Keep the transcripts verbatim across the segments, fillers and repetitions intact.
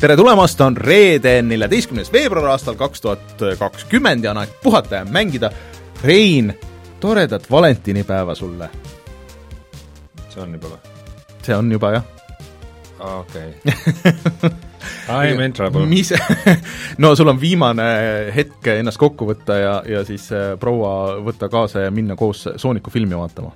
tere tulemast, on reede, neljateistkümnes veebruar aastal kaks tuhat kakskümmend ja on aeg puhata ja mängida. Rein, toredat valentinipäeva sulle. See on juba või? See on juba, jah. Okei. Okay. I'm in trouble. Mis? No sul on viimane hetk ennast kokku võtta ja, ja siis proua võtta kaasa ja minna koos Sooniku filmi vaatama.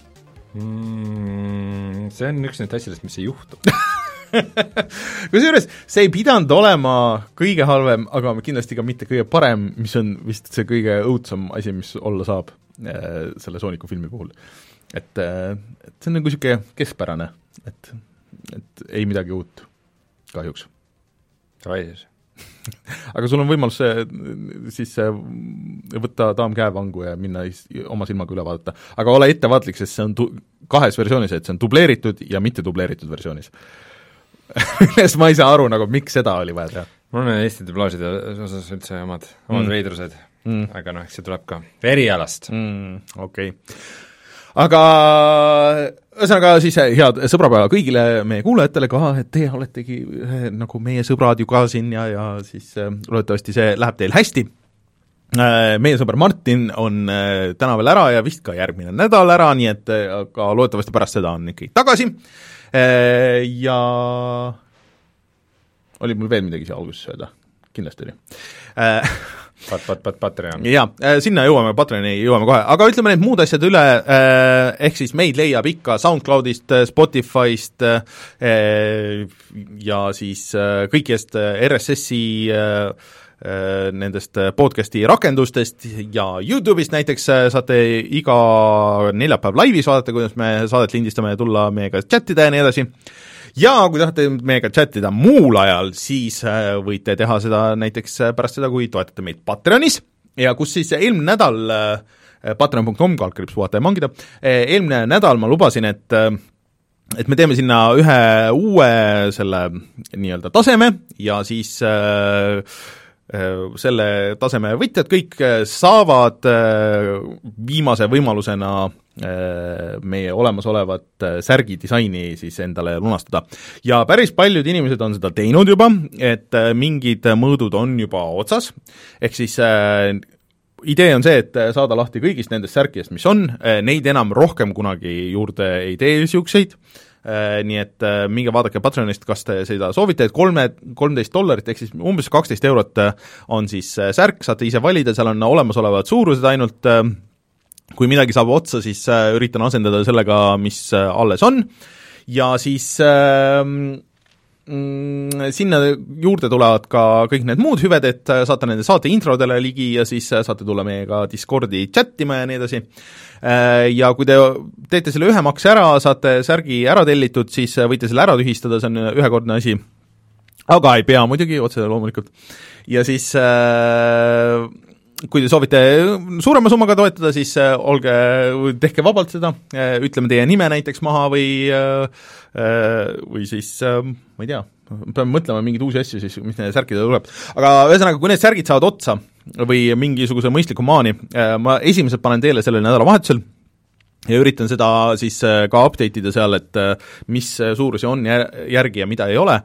Mm, see on üks neid asjadest, mis ei juhtu. Kusjuures see ei pidanud olema kõige halvem, aga kindlasti ka mitte kõige parem, mis on vist see kõige õudsam asi, mis olla saab äh, selle Sooniku filmi puhul. Et, äh, et see on nagu siuke keskpärane, et, et ei midagi uut, kahjuks. Vai siis. Aga sul on võimalus siis võtta daam käevangu ja minna oma silmaga üle vaadata. Aga ole ettevaatlik, sest see on tu- kahes versioonis, et see on dubleeritud ja mitte dubleeritud versioonis. Millest ma ei saa aru, nagu miks seda oli vaja teha. Mul on Eesti dublaažide osas üldse omad, omad mm. veidrused, mm. aga noh, see tuleb ka erialast. Mm, okei. Okay. Aga ühesõnaga siis head sõbrapäeva kõigile meie kuulajatele ka, et teie oletegi nagu meie sõbrad ju ka siin ja, ja siis loodetavasti see läheb teil hästi. Meie sõber Martin on täna veel ära ja vist ka järgmine nädal ära, nii et ka loodetavasti pärast seda on ikkagi tagasi. Ja oli mul veel midagi siia alguses öelda? Kindlasti oli. Pat, pat, pat, Patreon. Jaa, sinna jõuame, Patreoni jõuame kohe, aga ütleme need muud asjad üle, ehk siis meid leiab ikka SoundCloudist, Spotifyst ja siis kõikidest R S S-i nendest podcasti rakendustest ja YouTube'ist näiteks saate iga neljapäev laivis vaadata, kuidas me saadet lindistame ja tulla meiega chattida ja nii edasi. Ja kui tahate meiega chattida muul ajal, siis võite teha seda näiteks pärast seda, kui toetate meid Patreonis ja kus siis eelmine nädal patreon punkt com kaldkriips puhata ja mangida, eelmine nädal ma lubasin, et et me teeme sinna ühe uue selle nii-öelda taseme ja siis äh, selle taseme võitjad kõik saavad viimase võimalusena meie olemasolevat särgidisaini siis endale lunastada. Ja päris paljud inimesed on seda teinud juba, et mingid mõõdud on juba otsas, ehk siis idee on see, et saada lahti kõigist nendest särkidest, mis on, neid enam rohkem kunagi juurde ei tee siukseid, nii et minge vaadake Patreonist, kas te seda soovite, et kolme, kolmteist dollarit, ehk siis umbes kaksteist eurot on siis särk, saate ise valida, seal on olemasolevad suurused ainult, kui midagi saab otsa, siis üritan asendada sellega, mis alles on, ja siis mm, sinna juurde tulevad ka kõik need muud hüved, et saate nende saate introdele ligi ja siis saate tulla meiega Discordi chattima ja nii edasi. Ja kui te teete selle ühe makse ära, saate särgi ära tellitud, siis võite selle ära tühistada, see on ühekordne asi, aga ei pea muidugi, otse loomulikult. Ja siis kui te soovite suurema summaga toetada, siis olge, tehke vabalt seda, ütleme teie nime näiteks maha või, või siis, ma ei tea, peame mõtlema mingeid uusi asju siis, mis need särkidele tuleb. Aga ühesõnaga, kui need särgid saavad otsa või mingisuguse mõistliku maani, ma esimesed panen teile sellel nädalavahetusel ja üritan seda siis ka update ida seal, et mis suurusi on järgi ja mida ei ole.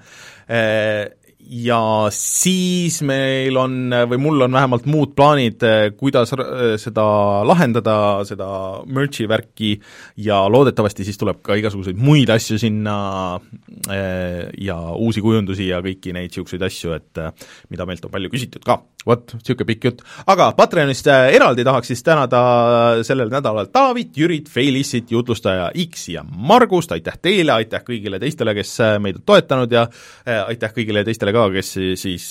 Ja siis meil on, või mul on vähemalt muud plaanid, kuidas seda lahendada, seda merch'i värki ja loodetavasti siis tuleb ka igasuguseid muid asju sinna ja uusi kujundusi ja kõiki neid siukseid asju, et mida meilt on palju küsitud ka. Vot, siuke pikk jutt. Aga Patreonist eraldi tahaks siis tänada sellel nädalal Taavit, Jürit, Feilissit, jutlustaja X ja Margust, aitäh teile, aitäh kõigile teistele, kes meid on toetanud ja aitäh kõigile teistele ka, kes siis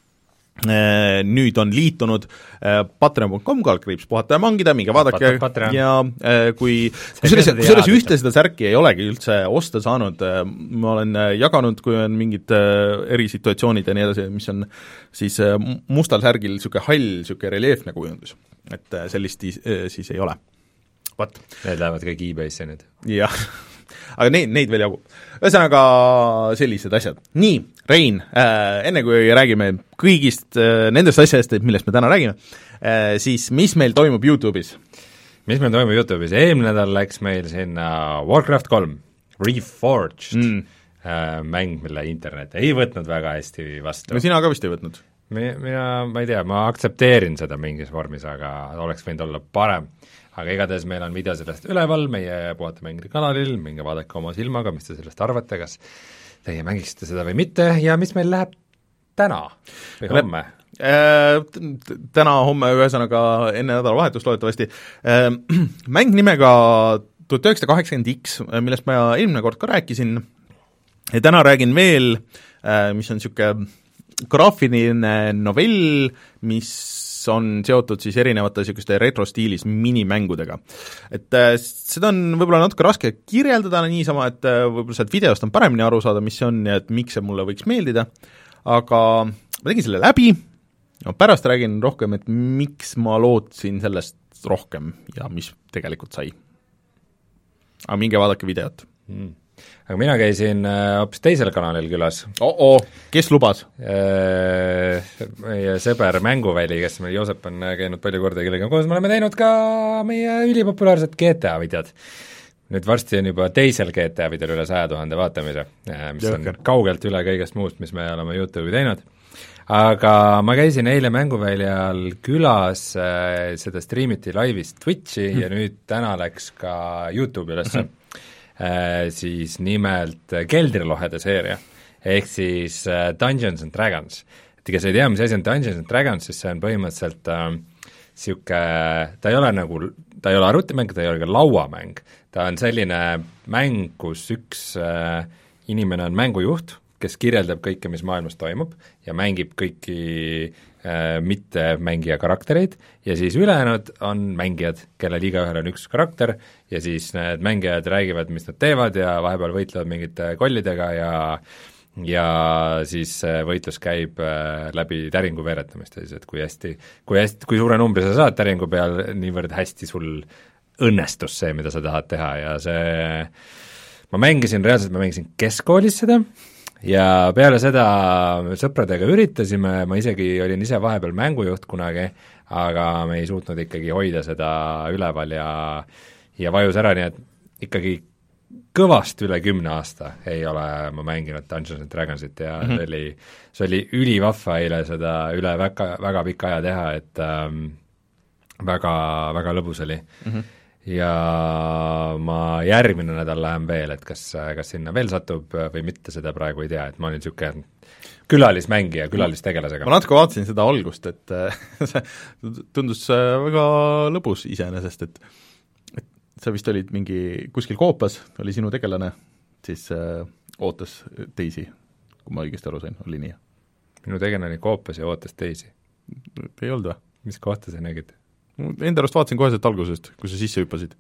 nüüd on liitunud patreon punkt com kaldkriips puhata ja mangida, minge vaadake Patreon. Ja kui kusjuures ühte seda särki ei olegi üldse osta saanud, ma olen jaganud, kui on mingid erisituatsioonid ja nii edasi, mis on siis mustal särgil siuke hall, siuke reljeefne kujundus, et sellist siis ei ole. What? Need lähevad kõik eBay'sse nüüd. Jah, aga neid, neid veel jagu. Ühesõnaga sellised asjad. Nii, Rein, äh, enne kui räägime kõigist äh, nendest asjadest, millest me täna räägime, äh, siis mis meil toimub YouTube'is? Mis meil toimub YouTube'is? Eelmine nädal läks meil sinna Warcraft kolm, Reforged mm. äh, mäng, mille internet ei võtnud väga hästi vastu. no sina ka vist ei võtnud? Mi-, mina, ma ei tea, ma aktsepteerin seda mingis vormis, aga oleks võinud olla parem. aga igatahes meil on video sellest üleval meie Puhata mängida kanalil, minge vaadake oma silmaga, mis te sellest arvate, kas teie mängiksite seda või mitte ja mis meil läheb täna või homme? Täna, homme, ühesõnaga enne nädalavahetust loodetavasti. Mäng nimega tuhat üheksasada kaheksakümmend X, millest ma eelmine kord ka rääkisin, ja täna räägin veel, mis on niisugune graafiline novell, mis on seotud siis erinevate niisuguste retrostiilis minimängudega. Et seda on võib-olla natuke raske kirjeldada niisama, et võib-olla sealt videost on paremini aru saada, mis see on ja et miks see mulle võiks meeldida, aga ma tegin selle läbi, no pärast räägin rohkem, et miks ma lootsin sellest rohkem ja mis tegelikult sai. aga minge vaadake videot mm.. Aga mina käisin hoopis äh, teisel kanalil külas oh. -oh. Kes lubas? Äh, meie sõber Mänguväli, kes meil Joosep on käinud palju korda, kellega koos me oleme teinud ka meie ülipopulaarset G T A videod. Nüüd varsti on juba teisel G T A videol üle saja tuhande vaatamise, mis Jõhker. on kaugelt üle kõigest muust, mis me oleme YouTube'i teinud. Aga ma käisin eile Mänguväljal külas, äh, seda streamiti laivis Twitchi mm. ja nüüd täna läks ka YouTube'i ülesse mm. äh, siis nimelt Keldrilohede seeria, ehk siis äh, Dungeons and Dragons. et kes ei tea, mis asi on Dungeons and Dragons, siis see on põhimõtteliselt äh, sihuke, ta ei ole nagu, ta ei ole arvutimäng, ta ei ole ka lauamäng, ta on selline mäng, kus üks äh, inimene on mängujuht, kes kirjeldab kõike, mis maailmas toimub ja mängib kõiki äh, mitte mängija karaktereid ja siis ülejäänud on mängijad, kellel igaühel on üks karakter ja siis need mängijad räägivad, mis nad teevad ja vahepeal võitlevad mingite kollidega ja ja siis võitlus käib äh, läbi täringu veeretamist, siis et kui hästi, kui hästi, kui suure numbri sa saad täringu peal, niivõrd hästi sul õnnestus see, mida sa tahad teha ja see, ma mängisin, reaalselt ma mängisin keskkoolis seda ja peale seda sõpradega üritasime, ma isegi olin ise vahepeal mängujuht kunagi, aga me ei suutnud ikkagi hoida seda üleval ja ja vajus ära, nii et ikkagi kõvasti üle kümne aasta ei ole ma mänginud Dungeons and Dragonsit ja mm -hmm. see oli, see oli ülivahva eile seda üle väga, väga pikka aja teha, et ähm, väga, väga lõbus oli mm. -hmm. ja ma järgmine nädal lähen veel, et kas, kas sinna veel satub või mitte, seda praegu ei tea, et ma olin niisugune külalismängija, külalistegelasega. ma natuke vaatasin seda algust, et see tundus väga lõbus iseenesest, et et sa vist olid mingi kuskil koopas, oli sinu tegelane, siis äh, ootas teisi, kui ma õigesti aru sain, oli nii? minu tegelane oli koopas ja ootas teisi. ei olnud või? mis kohta sa nägid? Enda arust vaatasin kohe sealt algusest, kui sa sisse hüppasid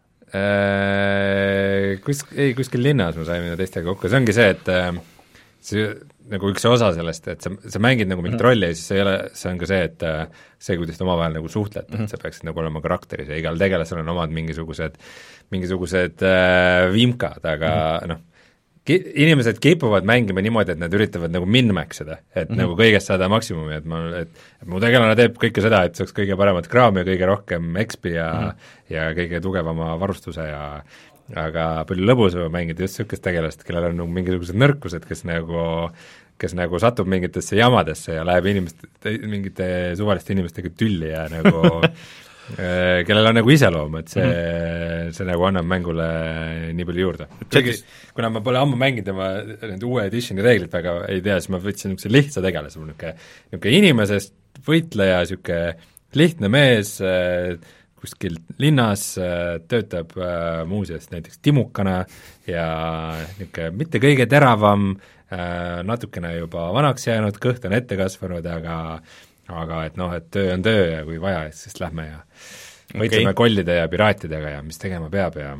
äh,. Kus, ei, kuskil linnas ma sain minna teistega kokku, see ongi see, et äh, see nagu üks osa sellest, et sa, sa mängid nagu mingit mm -hmm. rolli ja siis see ei ole, see on ka see, et äh, see, kuidas te omavahel nagu suhtlete mm, -hmm. et sa peaksid nagu olema karakteris ja igal tegelasel on omad mingisugused, mingisugused äh, vimkad, aga mm -hmm. noh, ki-, inimesed kipuvad mängima niimoodi, et nad üritavad nagu min-maxida, et mm -hmm. nagu kõigest saada maksimumi, et ma, et, et mu tegelane teeb kõike seda, et saaks kõige paremat kraami ja kõige rohkem X P ja mm -hmm. ja kõige tugevama varustuse ja aga palju lõbusam mängida just niisugust tegelast, kellel on nagu mingisugused nõrkused, kes nagu kes nagu satub mingitesse jamadesse ja läheb inimeste, mingite suvaliste inimestega tülli ja nagu kellel on nagu iseloom, et see mm., see nagu annab mängule nii palju juurde. Kuigi, kuna ma pole ammu mänginud ja ma need uue editioni reeglid väga ei tea, siis ma võtsin niisuguse lihtsa tegelase, niisugune niisugune inimesest võitleja, niisugune lihtne mees, kuskil linnas, töötab muuseas näiteks timukana ja niisugune mitte kõige teravam, natukene juba vanaks jäänud, kõht on ette kasvanud, aga aga et noh, et töö on töö ja kui vaja, siis lähme ja võitleme okay. kollide ja piraatidega ja mis tegema peab ja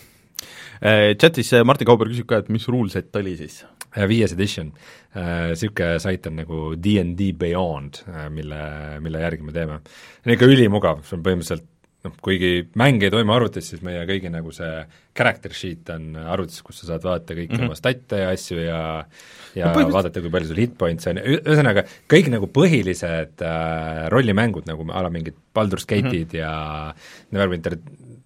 chatis Martin Kauber küsib ka, et mis ruleset oli siis? Viies edition, niisugune sait on nagu D and D Beyond, mille, mille järgi me teeme. See on ikka ülimugav, see on põhimõtteliselt noh, kuigi mäng ei toimu arvutis, siis meie kõigi nagu see character sheet on arvutis, kus sa saad vaadata kõiki mm -hmm. oma statte ja asju ja ja no, põhimõtteliselt... vaadata, kui palju sul hitpoints on, ühesõnaga kõik nagu põhilised äh, rollimängud, nagu ala mingid Baldur's Gate'id mm -hmm. ja Neverwinter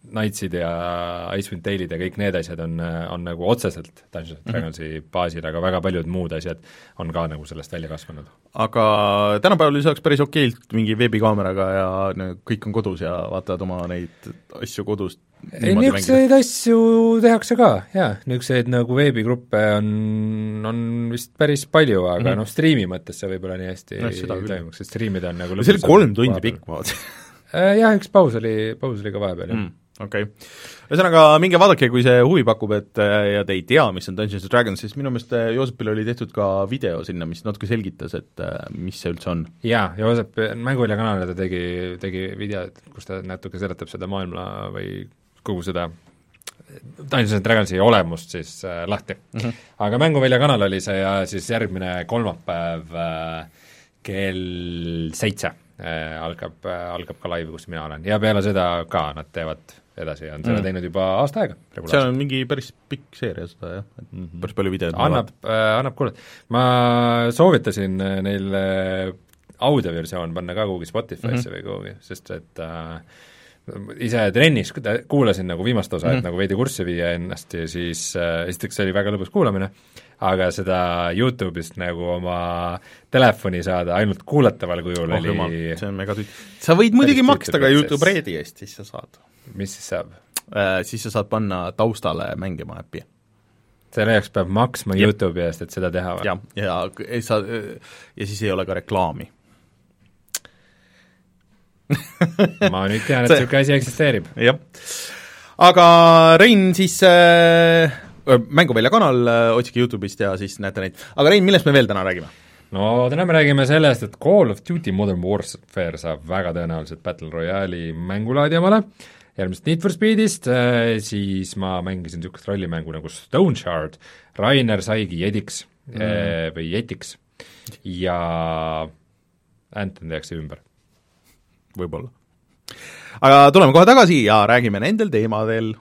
Knightsid ja Icewind Dale'id ja kõik need asjad on, on nagu otseselt Dungeons and Dragonsi mm -hmm. baasil, aga väga paljud muud asjad on ka nagu sellest välja kasvanud. Aga tänapäeval lisaks päris okeilt mingi veebikaameraga ja no, kõik on kodus ja vaatavad oma neid asju kodust. ei, niisuguseid asju tehakse ka, jaa, niisuguseid nagu veebigruppe on, on vist päris palju, aga mm -hmm. noh, striimi mõttes see võib-olla nii hästi no, ei toimuks, sest striimida on nagu see oli kolm tundi pikk, ma vaatasin. Jah, üks paus oli, paus oli ka vahepeal, jah mm,. okei okay.. Ühesõnaga, minge vaadake, kui see huvi pakub, et ja te ei tea, mis on Dungeons and Dragons, siis minu meelest Joosepil oli tehtud ka video sinna, mis natuke selgitas, et mis see üldse on. jaa, Joosep Mänguvälja kanalile ta tegi, tegi video, kus ta natuke seletab seda maailma või kogu seda Dungeons and Dragonsi olemust siis äh, lahti mm. -hmm. aga Mänguvälja kanal oli see ja siis järgmine kolmapäev äh, kell seitse äh, algab äh,, algab ka live, kus mina olen, ja peale seda ka nad teevad edasi ja on seda mm. teinud juba aasta aega. seal on mingi päris pikk seeria seda, jah, et mm -hmm. päris palju videod annab äh,, annab kuulata. Ma soovitasin neil äh, audioversioon panna ka kuhugi Spotify'sse mm -hmm. või kuhugi, sest et äh, ise trennis kuulasin nagu viimast osa mm, -hmm. et nagu veidi kurssi viia ennast ja siis äh, esiteks see oli väga lõbus kuulamine, aga seda YouTube'ist nagu oma telefoni saada ainult kuulataval kujul oh, oli jumal, see on mega tüüt-. sa võid muidugi maksta ka YouTube Redi eest, siis sa saad. mis siis saab äh,? Siis sa saad panna taustale mängima äppi. selle jaoks peab maksma Jep. YouTube'i eest, et seda teha või? jah, ja, ja, sa, ja siis ei ole ka reklaami. ma nüüd tean, et niisugune asi eksisteerib. jah. Aga Rein, siis äh, Mänguvälja kanal, otsige YouTube'ist ja siis näete neid. aga Rein, millest me veel täna räägime? no täna me räägime sellest, et Call of Duty Modern Warfare saab väga tõenäoliselt Battle Royale'i mängulaadi omale, järgmisest Need for Speedist, siis ma mängisin niisugust rollimängu nagu Stone Shard, Rainer saigi jediks mm. või jetiks ja Anthem tehakse ümber. Võib-olla. aga tuleme kohe tagasi ja räägime nendel teemadel.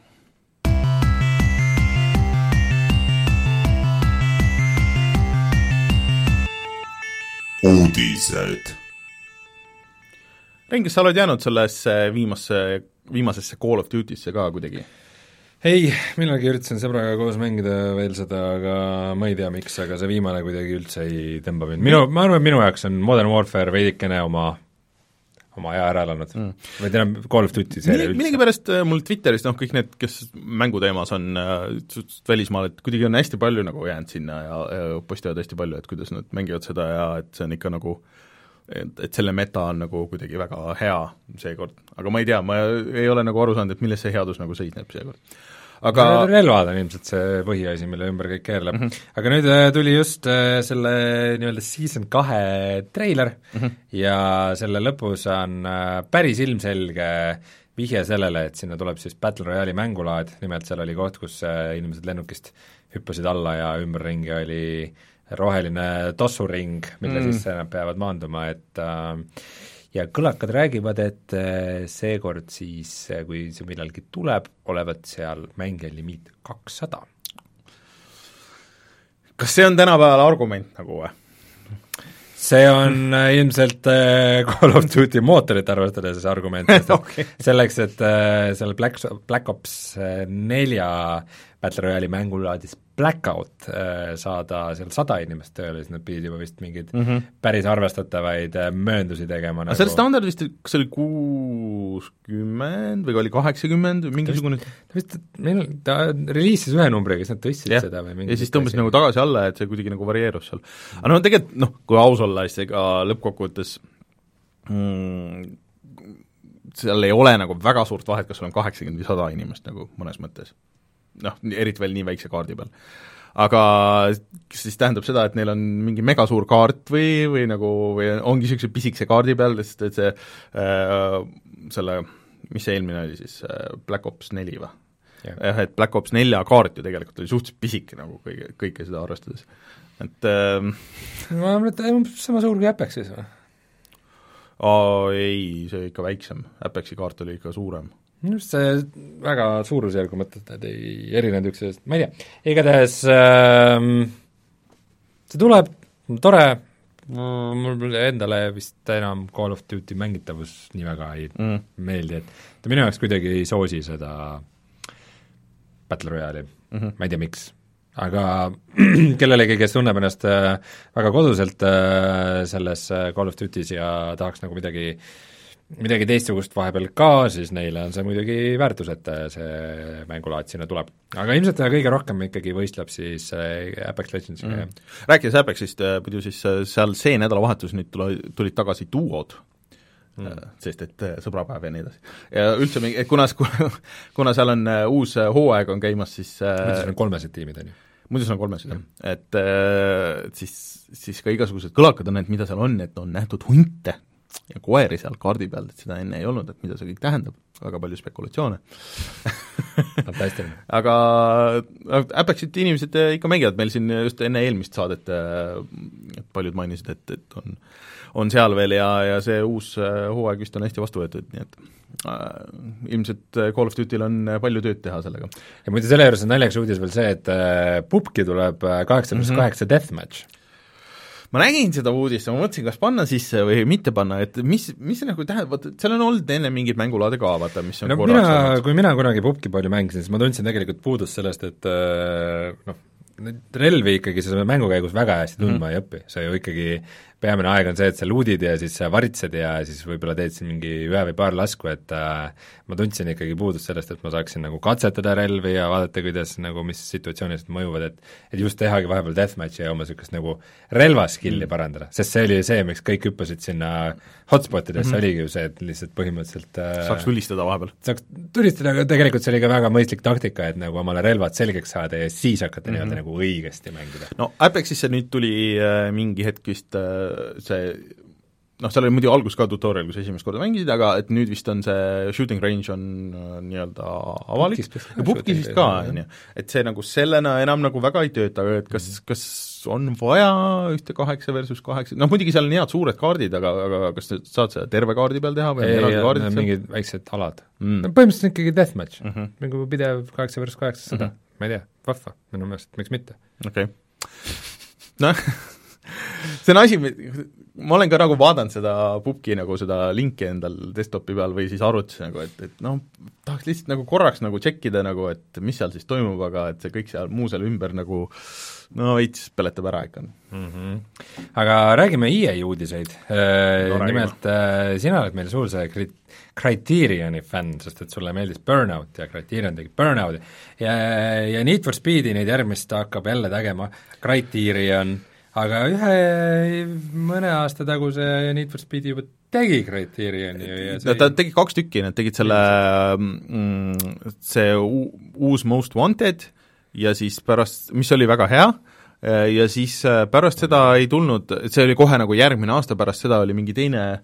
uudised. Rein, kas sa oled jäänud sellesse viimasse, viimasesse Call of Duty'sse ka kuidagi? ei, millalgi üritasin sõbraga koos mängida veel seda, aga ma ei tea, miks, aga see viimane kuidagi üldse ei tõmba mind. minu, ma arvan, et minu jaoks on Modern Warfare veidikene oma oma aja ära elanud mm. või tean, Call of Duty seeria üldse. Millegipärast mul Twitteris, noh, kõik need, kes mänguteemas on äh, välismaal, et kuidagi on hästi palju nagu jäänud sinna ja, ja postivad hästi palju, et kuidas nad mängivad seda ja et see on ikka nagu et, et selle meta on nagu kuidagi väga hea seekord, aga ma ei tea, ma ei ole nagu aru saanud, et milles see headus nagu seisneb seekord. aga relvad on ilmselt see põhiasi, mille ümber kõik keerleb mm. -hmm. aga nüüd tuli just selle nii-öelda season kahe treiler mm -hmm. ja selle lõpus on päris ilmselge vihje sellele, et sinna tuleb siis Battle Royale'i mängulaad, nimelt seal oli koht, kus inimesed lennukist hüppasid alla ja ümberringi oli roheline tossuring, mille mm. sisse nad peavad maanduma, et äh, ja kõlakad räägivad, et seekord siis, kui see millalgi tuleb, olevat seal mängija limiit kakssada. kas see on tänapäeval argument nagu või? see on ilmselt Call of Duty mootorit arvestades argument, okay. selleks, et seal Black, Black Ops nelja Battle Royale'i mängulaadis Blackout saada seal sada inimest tööle, siis nad pidid juba vist mingeid mm -hmm. päris arvestatavaid mööndusi tegema. Nagu... selle standard vist, kas oli kuuskümmend või oli kaheksakümmend või mingisugune ta vist, meil, ta reliisis ühe numbriga, kas nad tõstsid yeah. seda või ja siis tõmbas nagu tagasi alla, et see kuidagi nagu varieerus seal. aga no tegelikult, noh, kui aus olla, siis ega lõppkokkuvõttes mm, seal ei ole nagu väga suurt vahet, kas sul on kaheksakümmend või sada inimest nagu mõnes mõttes. noh, eriti veel nii väikse kaardi peal. aga kas siis tähendab seda, et neil on mingi megasuur kaart või, või nagu, või ongi niisuguse pisikese kaardi peal, sest et see äh, selle, mis see eelmine oli siis, Black Ops neli või? jah, et Black Ops nelja kaart ju tegelikult oli suhteliselt pisike nagu kõige, kõike seda arvestades. et äh, ma arvan, et umbes sama suur kui Apexis või? aa, ei, see ikka väiksem, Apexi kaart oli ikka suurem. minu arust see väga suurusjärgu mõttes, et ei erinenud üksteisest, ma ei tea, igatahes äh, see tuleb, tore, mul endale vist enam Call of Duty mängitavus nii väga ei mm. meeldi, et ta minu jaoks kuidagi ei soosi seda Battle Royale'i mm, -hmm. ma ei tea, miks. Aga kellelegi, kes tunneb ennast väga koduselt selles Call of Duty's ja tahaks nagu midagi midagi teistsugust vahepeal ka, siis neile on see muidugi väärtus, et see mängulaad sinna tuleb. Aga ilmselt kõige rohkem ikkagi võistleb siis Apex Legends mm.. Rääkides Apexist, muidu siis seal see nädalavahetus nüüd tulid tagasi duod mm., sest et sõbrapäev ja nii edasi. Ja üldse, kuna, kuna seal on uus hooaeg on käimas, siis muidu seal on kolmesed tiimid, on ju? muidu seal on kolmesed, jah. Et, et siis, siis ka igasugused kõlakad on, et mida seal on, et on nähtud hunte ja koeri seal kaardi peal, et seda enne ei olnud, et mida see kõik tähendab, väga palju spekulatsioone aga Apexit inimesed ikka mängivad, meil siin just enne eelmist saadet et paljud mainisid, et, et on, on seal veel ja, ja see uus hooaeg vist on hästi vastu võetud, nii et äh, ilmselt Call of Duty'l on palju tööd teha sellega. Ja muidu selle juures on naljakas uudis veel see, et äh, pubki tuleb kaheksa pluss kaheksa deathmatch. Ma nägin seda uudist ja ma mõtlesin, kas panna sisse või mitte panna, et mis, mis see nagu tähendab, vaata, seal on olnud enne mingid mängulaade ka, vaata, mis on no korraks mina, olnud. Kui mina kunagi pubki palju mängisin, siis ma tundsin tegelikult puudust sellest, et noh, relvi ikkagi selle mängu käigus väga hästi tundma mm. ei õpi, see ju ikkagi peamine aeg on see, et sa luudid ja siis sa varitsed ja siis võib-olla teed siin mingi ühe või paar lasku, et äh, ma tundsin ikkagi puudust sellest, et ma saaksin nagu katsetada relvi ja vaadata, kuidas nagu, mis situatsioonid mõjuvad, et et just tehagi vahepeal deathmatchi ja oma niisugust nagu relvaskilli mm. parandada, sest see oli see, miks kõik hüppasid sinna hotspotidesse mm, -hmm. oligi ju see, et lihtsalt põhimõtteliselt äh, saaks tulistada vahepeal. Saaks tulistada, aga tegelikult see oli ka väga mõistlik taktika, et nagu omale relvad selgeks saada ja siis hakata mm -hmm. nii-öelda nagu õigesti mängida. No Apexisse nüüd tuli äh, mingi hetk vist äh, see, noh, seal oli muidu algus ka tutorial, kus esimest korda mängisid, aga et nüüd vist on see shooting range on äh, nii-öelda avalik, ja pubkis vist ka, on ju, et see nagu sellena enam nagu väga ei tööta, et kas, kas on vaja ühte kaheksa versus kaheksa, noh muidugi seal on head suured kaardid, aga, aga kas saad seda terve kaardi peal teha või ei, eraldi kaardid seal? Mingid väiksed alad mm.. no põhimõtteliselt ikkagi deathmatch mm, -hmm. nagu pidev kaheksa versus kaheksa sada mm, -hmm. ma ei tea, vahva, minu meelest, miks mitte. okei okay. noh see on asi, ma olen ka nagu vaadanud seda pubki nagu seda linki endal desktopi peal või siis arvutis nagu, et, et noh, tahaks lihtsalt nagu korraks nagu tšekkida nagu, et mis seal siis toimub, aga et see kõik seal muu seal ümber nagu no veits peletab ära ikka mm. -hmm. Aga räägime E A uudiseid no,, nimelt äh, sina oled meil suur see Criterioni fänn, sest et sulle meeldis Burnout ja Criterion tegi Burnouti ja, ja Need for Speedi neid järgmist hakkab jälle tegema Criterion, aga ühe mõne aasta taguse Need for Speedi juba tegi Criterioni ja see ta tegi kaks tükki, nad tegid selle mm, see uus Most Wanted ja siis pärast, mis oli väga hea, ja siis pärast seda ei tulnud, see oli kohe nagu järgmine aasta, pärast seda oli mingi teine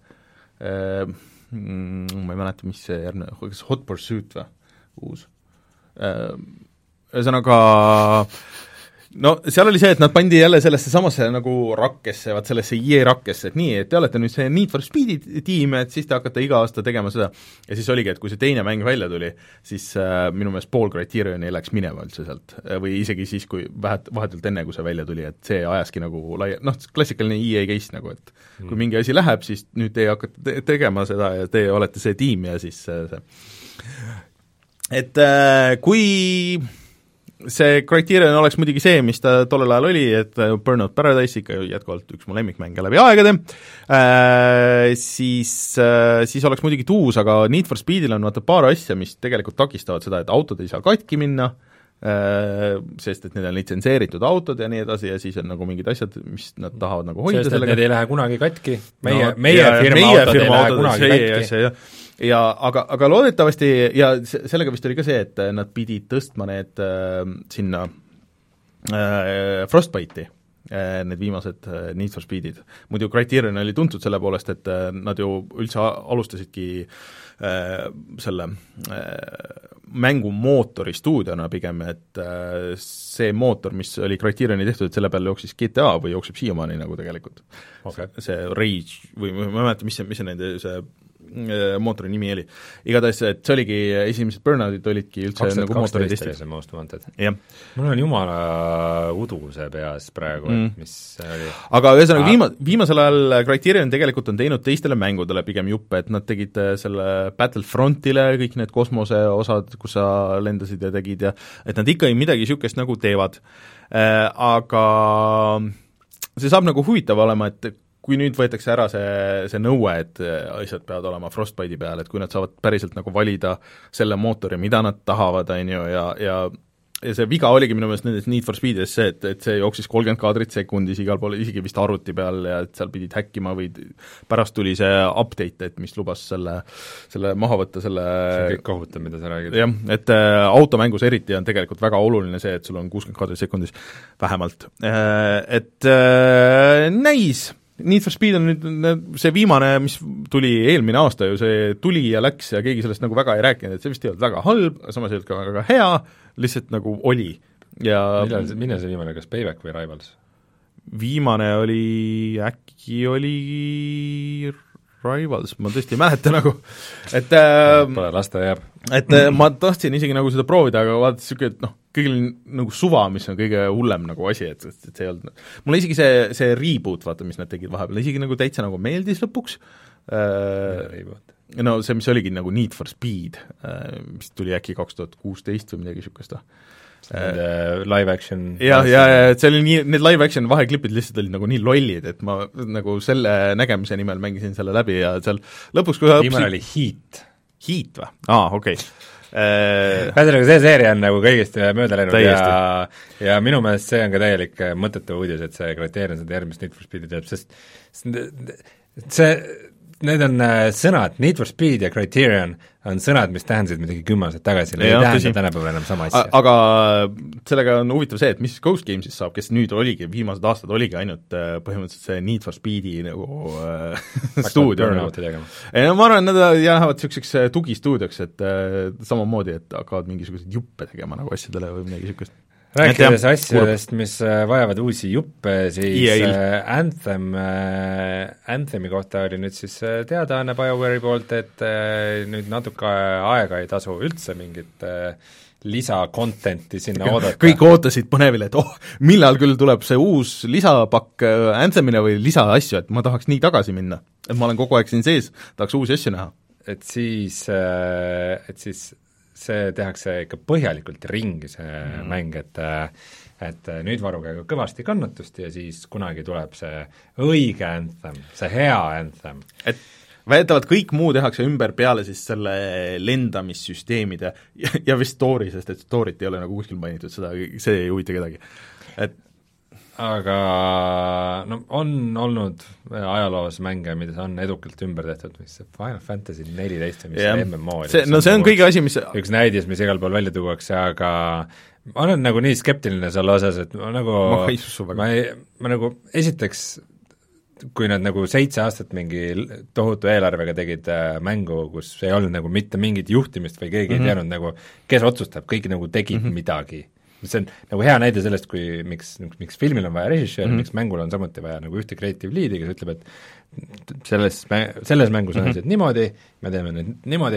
mm, ma ei mäleta, mis see järgmine, kas Hot Pursuit või, uus ühesõnaga no seal oli see, et nad pandi jälle sellesse samasse nagu rakkesse, vaat sellesse E A rakkesse, et nii, et te olete nüüd see Need for Speedi tiim, et siis te hakkate iga aasta tegema seda, ja siis oligi, et kui see teine mäng välja tuli, siis äh, minu meelest pool Criterioni läks minema üldse sealt, või isegi siis, kui vähet, vahetult enne, kui see välja tuli, et see ajaski nagu laia-, noh, klassikaline E A case nagu, et mm. kui mingi asi läheb, siis nüüd te hakkate te tegema seda ja te olete see tiim ja siis äh, see et äh, kui see Criterion oleks muidugi see, mis ta tollel ajal oli, et Burnout Paradise ikka jätkuvalt üks mu lemmikmänge läbi aegade äh,, siis äh,, siis oleks muidugi tuus, aga Need for Speedil on vaata paar asja, mis tegelikult takistavad seda, et autod ei saa katki minna äh,, sest et need on litsenseeritud autod ja nii edasi ja siis on nagu mingid asjad, mis nad tahavad nagu hoida sest sellega. Need ei lähe kunagi katki, meie no,, meie ja, firma meie autod ei lähe kunagi see, katki. Ja, ja aga, aga loodetavasti ja sellega vist oli ka see, et nad pidid tõstma need äh, sinna äh, Frostbite'i äh,, need viimased äh, Need for Speedid. Muidu Criterion oli tuntud selle poolest, et äh, nad ju üldse alustasidki äh, selle äh, mängumootori stuudiona pigem, et äh, see mootor, mis oli Criterioni tehtud, et selle peal jooksis G T A või jookseb siiamaani nagu tegelikult okay. see Rage või ma ei mäleta, mis see, mis see nende see mootori nimi oli. Igatahes, et see oligi, esimesed burnoutid olidki üldse nagu mootori testid. see Most Wanted. jah. mul on jumala udu see peas praegu mm., et mis oli. aga ühesõnaga viima-, viimasel ajal Criterion tegelikult on teinud teistele mängudele pigem juppe, et nad tegid selle Battlefrontile kõik need kosmoseosad, kus sa lendasid ja tegid ja et nad ikka midagi niisugust nagu teevad. Äh, aga see saab nagu huvitav olema, et kui nüüd võetakse ära see, see nõue, et asjad peavad olema Frostbite'i peal, et kui nad saavad päriselt nagu valida selle mootori, mida nad tahavad, on ju, ja, ja ja see viga oligi minu meelest nendes Need for Speedides see, et, et see jooksis kolmkümmend kaadrit sekundis igal pool, isegi vist arvuti peal ja et seal pidid häkkima või pärast tuli see update, et mis lubas selle, selle maha võtta, selle see kõik kohutab, mida sa räägid. jah, et äh, automängus eriti on tegelikult väga oluline see, et sul on kuuskümmend kaadrit sekundis vähemalt äh,. Et äh, näis Need for Speed on nüüd see viimane, mis tuli eelmine aasta ju, see tuli ja läks ja keegi sellest nagu väga ei rääkinud, et see vist ei olnud väga halb, samas ei olnud ka väga hea, lihtsalt nagu oli. Ja millal, millal see viimane, kas Payback või Rivals? Viimane oli, äkki oli Rivals, ma tõesti ei mäleta nagu, et äh, pole, las ta jääb. Et äh, ma tahtsin isegi nagu seda proovida, aga vaadates niisugune, et noh, kõigil nagu suva, mis on kõige hullem nagu asi, et, et see ei olnud, mulle isegi see, see reboot, vaata, mis nad tegid vahepeal, isegi nagu täitsa nagu meeldis lõpuks äh,, no see, mis oligi nagu Need for Speed äh,, mis tuli äkki kaks tuhat kuusteist või midagi niisugust Nende live action jah, ja, ja et see oli nii, need live action vaheklipid lihtsalt olid nagu nii lollid, et ma nagu selle nägemise nimel mängisin selle läbi ja seal lõpuks kui viimane oli Heat. Heat või? Aa, okei okay. Ühesõnaga, see seeria on nagu kõigest mööda läinud ja, ja minu meelest see on ka täielik mõttetu uudis, et see Criterion seda järgmist Need for Speedi teeb, sest see, need on sõnad, Need for Speed ja Criterion on sõnad, mis tähendasid midagi kümme aastat tagasi, need ei tähenda tänapäeval enam sama asja. Aga sellega on huvitav see, et mis Ghost Games'is saab, kes nüüd oligi, viimased aastad oligi ainult põhimõtteliselt see Need for Speedi nagu äh, stuudio. Ei, no ma arvan, nad jäävad niisuguseks tugistuudioks, et äh, samamoodi, et hakkavad mingisuguseid juppe tegema nagu asjadele või midagi niisugust. Rääkides ja, asjadest, mis vajavad uusi juppe, siis E A Anthem, Anthemi kohta oli nüüd siis teadaanne BioWare'i poolt, et nüüd natuke aega ei tasu üldse mingit lisakontenti sinna oodata. Kõik ootasid põnevile, et oh, millal küll tuleb see uus lisapakk Anthemile või lisaasju, et ma tahaks nii tagasi minna. Et ma olen kogu aeg siin sees, tahaks uusi asju näha. Et siis, et siis see tehakse ikka põhjalikult ringi, see mm. mäng, et et nüüd varuge kõvasti kannatust ja siis kunagi tuleb see õige Anthem, see hea Anthem. Et väidetavalt kõik muu tehakse ümber peale siis selle lendamissüsteemide ja, ja vist story, sest et story't ei ole nagu kuskil mainitud, seda, see ei huvita kedagi. Et aga no on olnud ajaloos mänge, mida on edukalt ümber tehtud, mis see Final Fantasy neliteist, mis yeah. see M M O oli. See, no see on kõige asi, mis üks näidis, mis igal pool välja tuuakse, aga ma olen nagu nii skeptiline selle osas, et ma nagu ma, ma, ei, ma nagu esiteks, kui nad nagu seitse aastat mingi tohutu eelarvega tegid äh, mängu, kus ei olnud nagu mitte mingit juhtimist või keegi mm -hmm. ei teadnud nagu, kes otsustab, kõik nagu tegid mm -hmm. midagi. See on nagu hea näide sellest, kui miks, miks filmil on vaja režissööri mm, -hmm. miks mängul on samuti vaja nagu ühte creative lead'i, kes ütleb, et selles, selles mängus on asjad mm -hmm. niimoodi, me teeme nüüd niimoodi,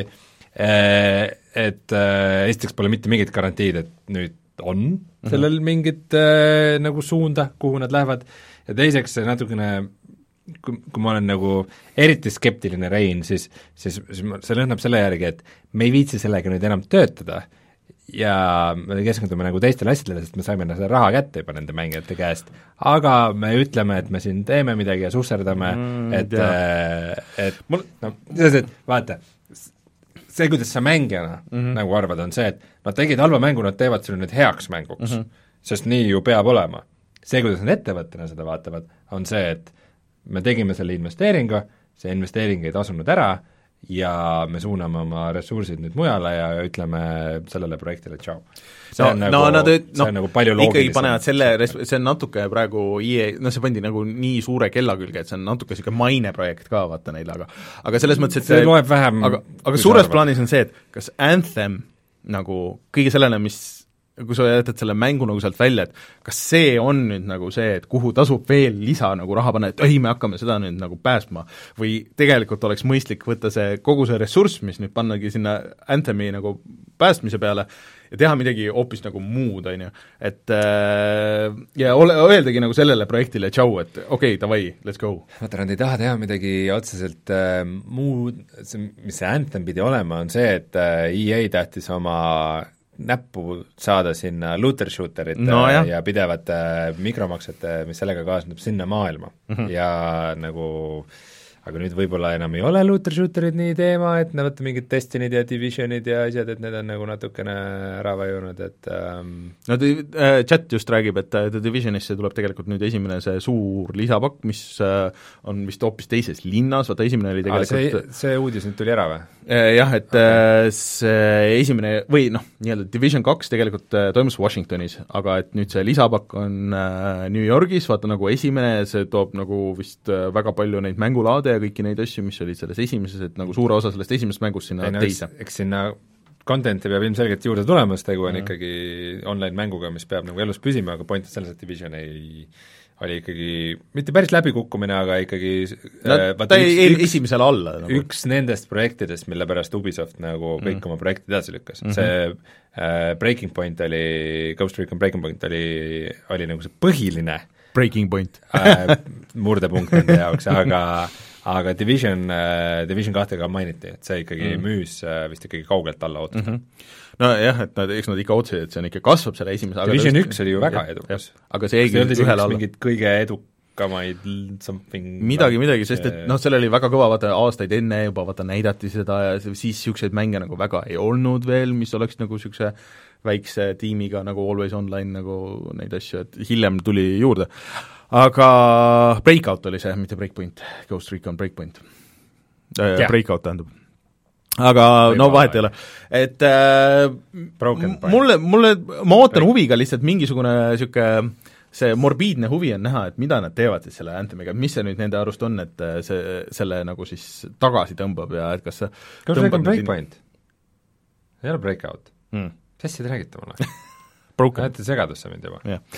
et äh, esiteks pole mitte mingit garantiid, et nüüd on mm -hmm. sellel mingit äh, nagu suunda, kuhu nad lähevad, ja teiseks see natukene kui, kui ma olen nagu eriti skeptiline Rein, siis, siis, siis see lõhnab selle järgi, et me ei viitsi sellega nüüd enam töötada, ja me keskendume nagu teistele asjadele, sest me saime seda raha kätte juba nende mängijate käest, aga me ütleme, et me siin teeme midagi ja susserdame mm,, et, et Mul... no, et vaata, see, kuidas sa mängijana mm -hmm. nagu arvad, on see, et nad tegid halva mängu, nad teevad selle nüüd heaks mänguks mm, -hmm. sest nii ju peab olema. See, kuidas nad ettevõttena seda vaatavad, on see, et me tegime selle investeeringu, see investeering ei tasunud ära, ja me suuname oma ressursid nüüd mujale ja ütleme sellele projektile tšau. see no, on nagu, no, nad, see no, on nagu palju loogilisem. ikkagi panevad selle, see on natuke praegu E A, no see pandi nagu nii suure kella külge, et see on natuke niisugune maineprojekt ka, vaata neile, aga aga selles mõttes, et see loeb vähem, aga, aga suures plaanis on see, et kas Anthem nagu kõige sellele, mis kui sa jätad selle mängu nagu sealt välja, et kas see on nüüd nagu see, et kuhu tasub veel lisa nagu raha panna, et ei, me hakkame seda nüüd nagu päästma, või tegelikult oleks mõistlik võtta see, kogu see ressurss, mis nüüd pannagi sinna Anthemi nagu päästmise peale, ja teha midagi hoopis nagu muud, on ju. Et äh, ja ole, öeldagi nagu sellele projektile tšau, et okei okay,, davai, let's go. vaata, nad ei taha teha midagi otseselt äh, muud, mis see Anthem pidi olema, on see, et äh, E A tahtis oma näppu saada sinna looter shooterit no, ja. ja pidevat äh, mikromakset, mis sellega kaasneb sinna maailma mm -hmm. ja nagu aga nüüd võib-olla enam ei ole looter shooterid nii teema, et nad võtta mingid Destinid ja Divisionid ja asjad, et need on nagu natukene ära vajunud, et ähm... no äh, chat just räägib, et The Divisionisse tuleb tegelikult nüüd esimene see suur lisapakk, mis äh, on vist hoopis teises linnas, vaata esimene oli tegelikult ah, see, see uudis nüüd tuli ära või? Jah, et okay. see esimene, või noh, nii-öelda Division kaks tegelikult toimus Washingtonis, aga et nüüd see lisapakk on New Yorgis, vaata nagu esimene, see toob nagu vist väga palju neid mängulaade ja kõiki neid asju, mis olid selles esimeses, et nagu suure osa sellest esimesest mängust sinna no, teise. Eks sinna content'i peab ilmselgelt juurde tulema, sest tegu on mm. ikkagi online mänguga, mis peab nagu elus püsima, aga point on selles, et Division ei oli ikkagi mitte päris läbikukkumine, aga ikkagi no, äh, ta jäi esimesele alla nagu. Üks nendest projektidest, mille pärast Ubisoft nagu kõik mm. oma projektid edasi lükkas mm, -hmm. see äh, Breaking Point oli, Ghost Recon Breaking Point oli, oli nagu see põhiline Breaking Point äh, murdepunkt nende jaoks, aga aga Division äh,, Division kahtega mainiti, et see ikkagi mm. müüs äh, vist ikkagi kaugelt alla ootust mm. -hmm. no jah, et nad, eks nad ikka otsesid, et see on ikka kasvab selle esimese Division üks oli ju väga edukas. aga see jäigi ühele alla. mingid kõige edukamaid something midagi, midagi, sest et noh, seal oli väga kõva, vaata aastaid enne juba vaata näidati seda ja siis niisuguseid mänge nagu väga ei olnud veel, mis oleks nagu niisuguse väikse tiimiga nagu Always Online nagu neid asju, et hiljem tuli juurde. Aga Breakout oli see, mitte Breakpoint, Ghost Recon Breakpoint äh,. Breakout tähendab. aga Või no vahet ei ole, et äh, mulle, mulle, ma ootan Break. huviga lihtsalt mingisugune niisugune see morbiidne huvi on näha, et mida nad teevad siis selle Anthemiga, mis see nüüd nende arust on, et see, selle nagu siis tagasi tõmbab ja et kas see Ghost Recon Breakpoint in... ei ole Breakout hmm. mis asja te räägite mulle? Näete segadusse mind juba. jah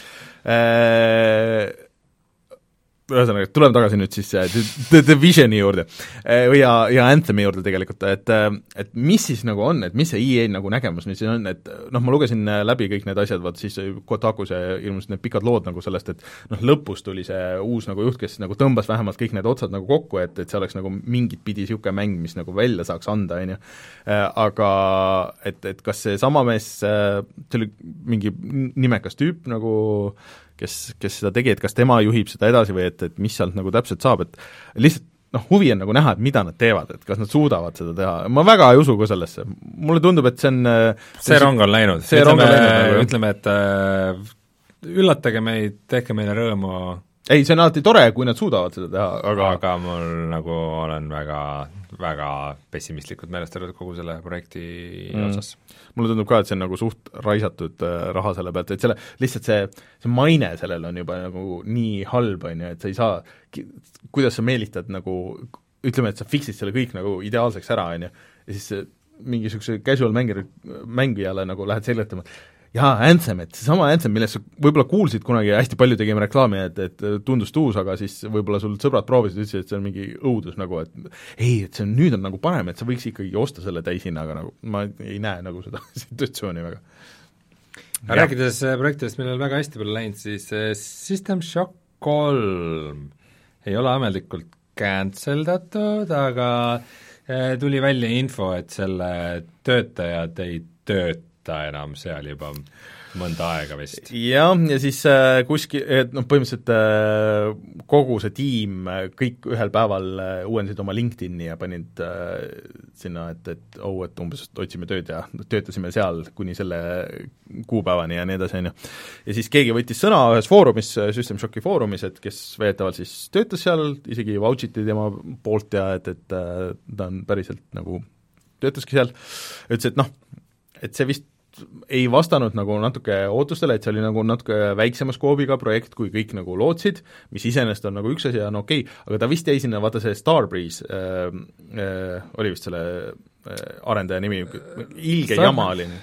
äh, ühesõnaga, tuleme tagasi nüüd siis The Divisioni juurde ja, ja Anthemi juurde tegelikult, et et mis siis nagu on, et mis see E A nagu nägemus nüüd siin on, et noh, ma lugesin läbi kõik need asjad, vaat siis Kotakus ilmus need pikad lood nagu sellest, et noh, lõpus tuli see uus nagu juht, kes nagu tõmbas vähemalt kõik need otsad nagu kokku, et, et see oleks nagu mingit pidi niisugune mäng, mis nagu välja saaks anda, on ju. Aga et, et kas see sama mees, see oli mingi nimekas tüüp nagu kes, kes seda tegi, et kas tema juhib seda edasi või et, et mis sealt nagu täpselt saab, et lihtsalt noh, huvi on nagu näha, et mida nad teevad, et kas nad suudavad seda teha, ma väga ei usu ka sellesse, mulle tundub, et see on see, see rong on läinud, ütleme, ütleme, et äh, üllatage meid, tehke meile rõõmu. Ei, see on alati tore, kui nad suudavad seda teha, aga aga mul nagu olen väga, väga pessimistlikult meelestatud kogu selle projekti mm. otsas. Mulle tundub ka, et see on nagu suht raisatud äh, raha selle pealt, et selle, lihtsalt see, see maine sellel on juba nagu nii halb, on ju, et sa ei saa, kuidas sa meelitad nagu, ütleme, et sa fixid selle kõik nagu ideaalseks ära, on ju, ja siis mingisuguse casual mängijale, mängijale nagu lähed seletama, jaa, Anthem, et seesama Anthem, millest sa võib-olla kuulsid kunagi ja hästi palju tegime reklaami, et, et tundus tuus, aga siis võib-olla sul sõbrad proovisid, ütlesid, et see on mingi õudus nagu, et ei, et see on, nüüd on nagu parem, et sa võiks ikkagi osta selle täishinnaga nagu, ma ei näe nagu seda situatsiooni väga. Rääkides projektidest, millel väga hästi pole läinud, siis System Shock kolm ei ole ametlikult canceldatud, aga tuli välja info, et selle töötajad ei tööta enam seal juba mõnda aega vist. jah, ja siis äh, kuskil, et noh, põhimõtteliselt äh, kogu see tiim äh, kõik ühel päeval äh, uuendasid oma LinkedIni ja panid äh, sinna, et, et oh, et umbes otsime tööd ja töötasime seal kuni selle kuupäevani ja nii edasi, on ju. Ja siis keegi võttis sõna ühes foorumis, System Shocki foorumis, et kes veetavalt siis töötas seal, isegi vouchiti tema poolt ja et, et äh, ta on päriselt nagu, töötaski seal, ütles, et noh, et see vist ei vastanud nagu natuke ootustele, et see oli nagu natuke väiksema skoobiga projekt, kui kõik nagu lootsid, mis iseenesest on nagu üks asi ja no okei okay,, aga ta vist jäi sinna, vaata see Starbreeze äh, äh, oli vist selle äh, arendaja nimi, ilge Star... jama oli.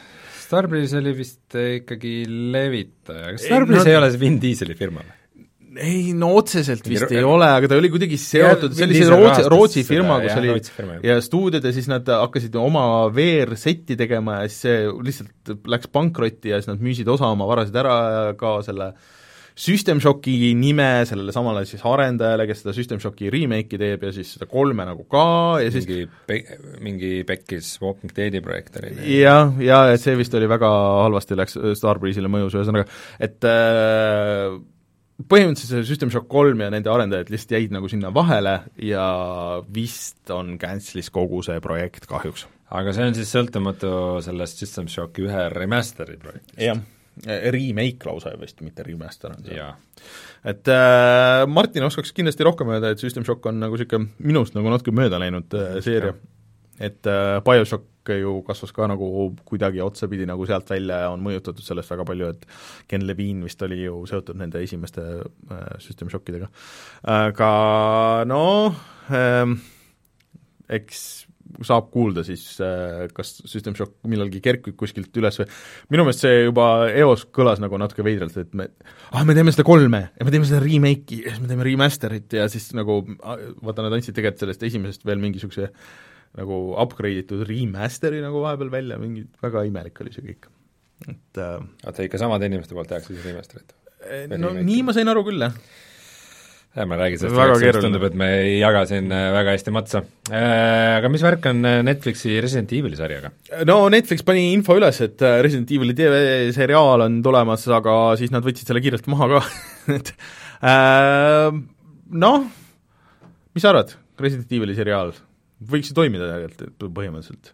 Starbreeze oli vist ikkagi levitaja, kas Starbreeze ei, no, ei ole see Vin Dieseli firma või? Ei, no otseselt vist ei ole, aga ta oli kuidagi seotud, see oli see Rootsi, Rootsi firma, kus ja, oli firma, ja stuudiod ja siis nad hakkasid oma V R-setti tegema ja siis see lihtsalt läks pankrotti ja siis nad müüsid osa oma varasid ära ka selle System Shocki nime sellele samale siis arendajale, kes seda System Shocki remake'i teeb ja siis seda kolme nagu ka ja siis mingi, pe-, mingi pekkis Walking Deadi projekt oli. jah, ja et see vist oli väga halvasti, läks Starbreeze'ile mõjus, ühesõnaga, et äh, põhimõtteliselt see System Shock kolm ja nende arendajad lihtsalt jäid nagu sinna vahele ja vist on cancel'is kogu see projekt kahjuks. aga see on siis sõltumatu sellest System Shocki ühe remasteri projektist? jah, remake lausa vist, mitte remaster on see. et äh, Martin oskaks kindlasti rohkem öelda, et System Shock on nagu niisugune minust nagu natuke mööda läinud äh, seeria, et äh, BioShock ju kasvas ka nagu kuidagi otsapidi nagu sealt välja ja on mõjutatud sellest väga palju, et Ken Levine vist oli ju seotud nende esimeste äh, System Shockidega. Aga noh ähm,, eks saab kuulda siis äh, kas System Shock millalgi kerkib kuskilt üles või minu meelest see juba E O S kõlas nagu natuke veidralt, et me ah, me teeme seda kolme ja me teeme seda remake'i ja siis me teeme remasterit ja siis nagu vaata, nad andsid tegelikult sellest esimesest veel mingisuguse nagu upgrade itud remasteri nagu vahepeal välja, mingi väga imelik oli see kõik. Et äh, oota, ikka samade inimeste poolt tehakse siis remasterit? No nii ma sain aru küll, jah. Ja ma räägin sellest, tundub, et me ei jaga siin väga hästi matsa. Aga mis värk on Netflixi Resident Evili sarjaga? No Netflix pani info üles, et Resident Evili T V-seriaal on tulemas, aga siis nad võtsid selle kiirelt maha ka. et äh, noh, mis sa arvad, Resident Evili seriaal? Võiks ju toimida tegelikult põhimõtteliselt.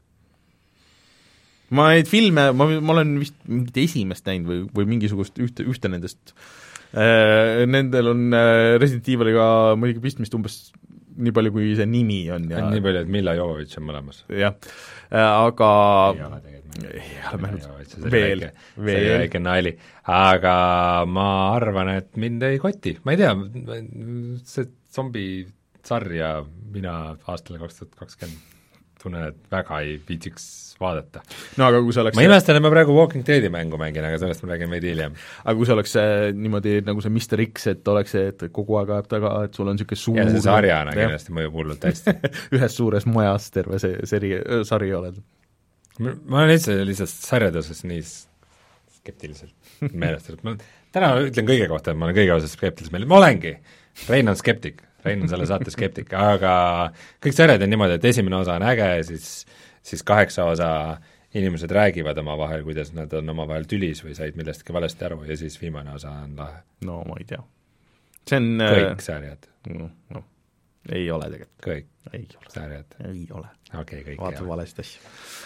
Ma neid filme, ma, ma olen vist mingit esimest näinud või, või mingisugust ühte, ühte nendest äh, nendel on äh, Resident Eviliga muidugi pistmist umbes nii palju, kui see nimi on. Ja nii palju, et Milla Jovovitš on mõlemas. Jah, aga ei ole tegelikult ei ole määrus, veel, veel. See oli väike naali. Aga ma arvan, et mind ei koti. Ma ei tea, see zombi sarja mina aastal kaks tuhat kakskümmend tunnen, et väga ei viitsiks vaadata. No aga kui see oleks ma imestan, et ma praegu Walking Deadi mängu mängin, aga sellest ma räägin veidi hiljem. Aga kui see oleks see, niimoodi nagu see mister X, et oleks see, et kogu aeg ajab taga, et sul on niisugune suur ja see sarjana kindlasti mõjub hullult hästi. Ühes suures majas terve see seri, sari oled. ma olen üldse lihtsalt sarjade osas nii skeptiliselt meelestatud. Ma täna ütlen kõige kohta, et ma olen kõige osas skeptiliselt meelestatud. Ma olengi. Rein on skeptik. Rein on selle saate skeptik, aga kõik sarjad on niimoodi, et esimene osa on äge, siis, siis kaheksa osa inimesed räägivad omavahel, kuidas nad on omavahel tülis või said millestki valesti aru ja siis viimane osa on lahe. No ma ei tea. See on kõik sarjad. No, no, ei ole tegelikult. Kõik ei ole. sarjad. Ei ole. Okay, kõik vaata valesti asju.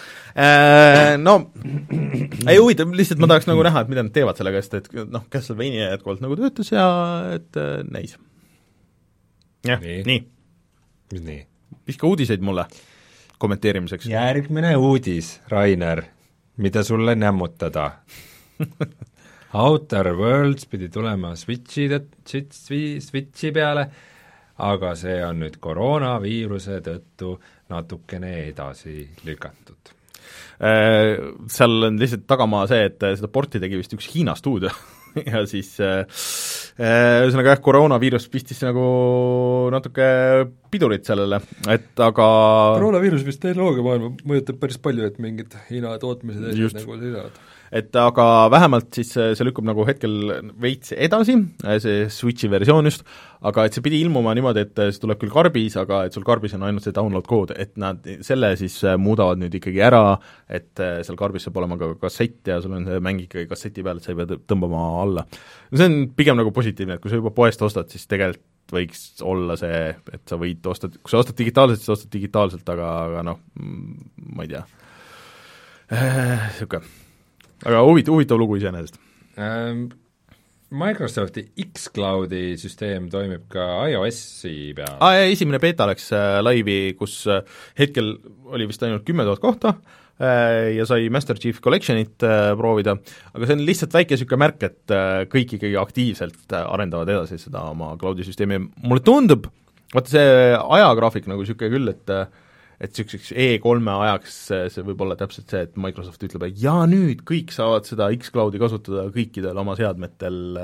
Äh, no, ei huvita, lihtsalt ma tahaks nagu näha, et mida nad teevad selle käest, et noh, Castlevania jätkuvalt nagu töötas ja et äh, neis. jah, nii, nii.. mis nii? Viska uudiseid mulle kommenteerimiseks. Järgmine uudis, Rainer, mida sulle nämmutada. Outer Worlds pidi tulema Switchi, Switchi, Switchi peale, aga see on nüüd koroonaviiruse tõttu natukene edasi lükatud. Seal on lihtsalt tagamaa see, et seda porti tegi vist üks Hiina stuudio ja siis ühesõnaga jah, koroonaviirus pistis nagu natuke pidurit sellele, et aga koroonaviirus vist tehnoloogiamaailma mõjutab päris palju, et mingid Hiina tootmised just nagu seisavad. Et aga vähemalt siis see lükkub nagu hetkel veits edasi, see Switchi versioon just, aga et see pidi ilmuma niimoodi, et see tuleb küll karbis, aga et sul karbis on ainult see download kood, et nad selle siis muudavad nüüd ikkagi ära, et seal karbis saab olema ka kassett ja sul on see mäng ikkagi kasseti peal, et sa ei pea tõmbama alla. See on pigem nagu positiivne, et kui sa juba poest ostad, siis tegelikult võiks olla see, et sa võid osta, kui sa ostad digitaalselt, siis ostad digitaalselt, aga, aga noh, ma ei tea, niisugune aga huvitav, huvitav lugu iseenesest. Microsofti X-Cloudi süsteem toimib ka iOS-i peal. Ah, esimene beta läks laivi, kus hetkel oli vist ainult kümme tuhat kohta ja sai Master Chief Collectionit proovida, aga see on lihtsalt väike niisugune märk, et kõik ikkagi aktiivselt arendavad edasi seda oma cloudi süsteemi. Mulle tundub, vaata see ajagraafik nagu niisugune küll, et et niisuguseks E kolme ajaks see võib olla täpselt see, et Microsoft ütleb, et jaa, nüüd kõik saavad seda X-Cloudi kasutada kõikidel oma seadmetel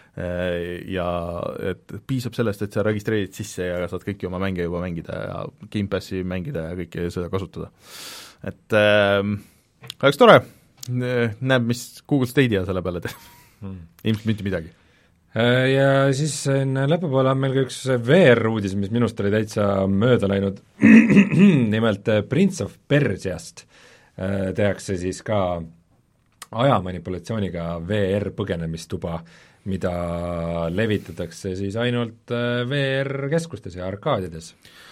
ja et piisab sellest, et sa registreerid sisse ja saad kõiki oma mänge juba mängida ja Gamepassi mängida ja kõike seda kasutada. Et äh, oleks tore, näeb, mis Google Stadia selle peale teeb hmm. ilmselt mitte midagi. Ja siis lõpupoole on meil ka üks V R-uudis, mis minust oli täitsa mööda läinud, nimelt Prince of Persiast tehakse siis ka ajamanipulatsiooniga V R-põgenemistuba, mida levitatakse siis ainult V R-keskustes ja arkaadides.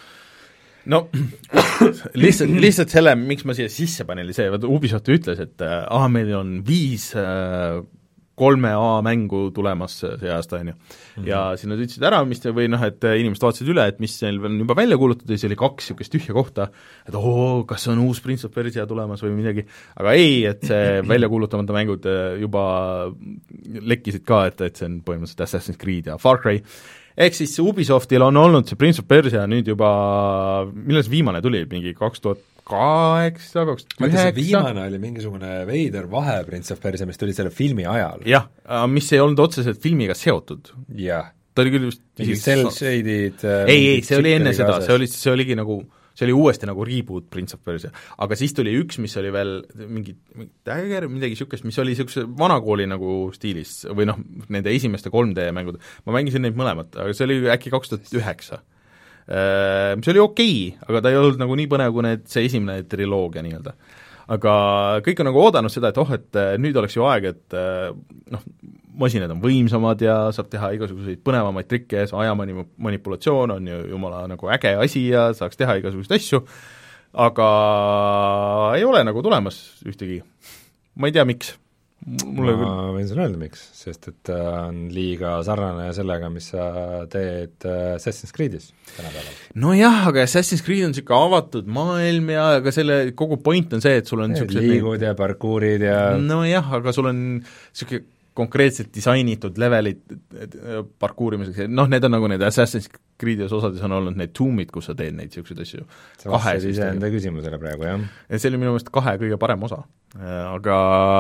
No lihtsalt, lihtsalt selle, miks ma siia sisse panin, oli see, Ubisoft ütles, et ah, meil on viis kolme A mängu tulemas see aasta, on ju. Ja siis nad ütlesid ära, mis te, või noh, et inimesed vaatasid üle, et mis neil on juba välja kuulutatud ja siis oli kaks niisugust tühja kohta, et oo, kas on uus Prince of Persia tulemas või midagi, aga ei, et see välja kuulutamata mängud juba lekkisid ka, et, et see on põhimõtteliselt Assassin's Creed ja Far Cry, ehk siis Ubisoftil on olnud see Prince of Persia nüüd juba, millal see viimane tuli, mingi kaks tuhat kaheksa, kaks tuhat üheksa. See viimane oli mingisugune veider vahe Prince of Persia, mis tuli selle filmi ajal. jah, mis ei olnud otseselt filmiga seotud. jah. ta oli küll just mingi cel-shaded ei, ei, see oli enne seda, see oli, see oligi nagu, see oli uuesti nagu reboot Prince of Persia, aga siis tuli üks, mis oli veel mingi, mingi Dagger, midagi niisugust, mis oli niisuguse vanakooli nagu stiilis või noh, nende esimeste kolm D mängud, ma mängisin neid mõlemat, aga see oli äkki kaks tuhat üheksa. Mis oli okei, aga ta ei olnud nagu nii põnev kui need, see esimene triloogia nii-öelda. Aga kõik on nagu oodanud seda, et oh, et nüüd oleks ju aeg, et noh, masinad on võimsamad ja saab teha igasuguseid põnevamaid trikke ja see ajamanipulatsioon on ju jumala nagu äge asi ja saaks teha igasuguseid asju, aga ei ole nagu tulemas ühtegi. Ma ei tea, miks. Mulle ma küll... võin sulle öelda, miks, sest et on liiga sarnane sellega, mis sa teed Assassin's Creed'is tänapäeval. No jah, aga Assassin's Creed on niisugune avatud maailm ja aga selle kogu point on see, et sul on niisugused liigud ja parkuurid ja no jah, aga sul on niisugune konkreetselt disainitud levelid parkuurimiseks, noh, need on nagu need Assassin's Creed'is osades on olnud need toomid, kus sa teed neid niisuguseid asju. sa vastasid ise enda küsimusele praegu, jah? Ja see oli minu meelest kahe kõige parem osa, aga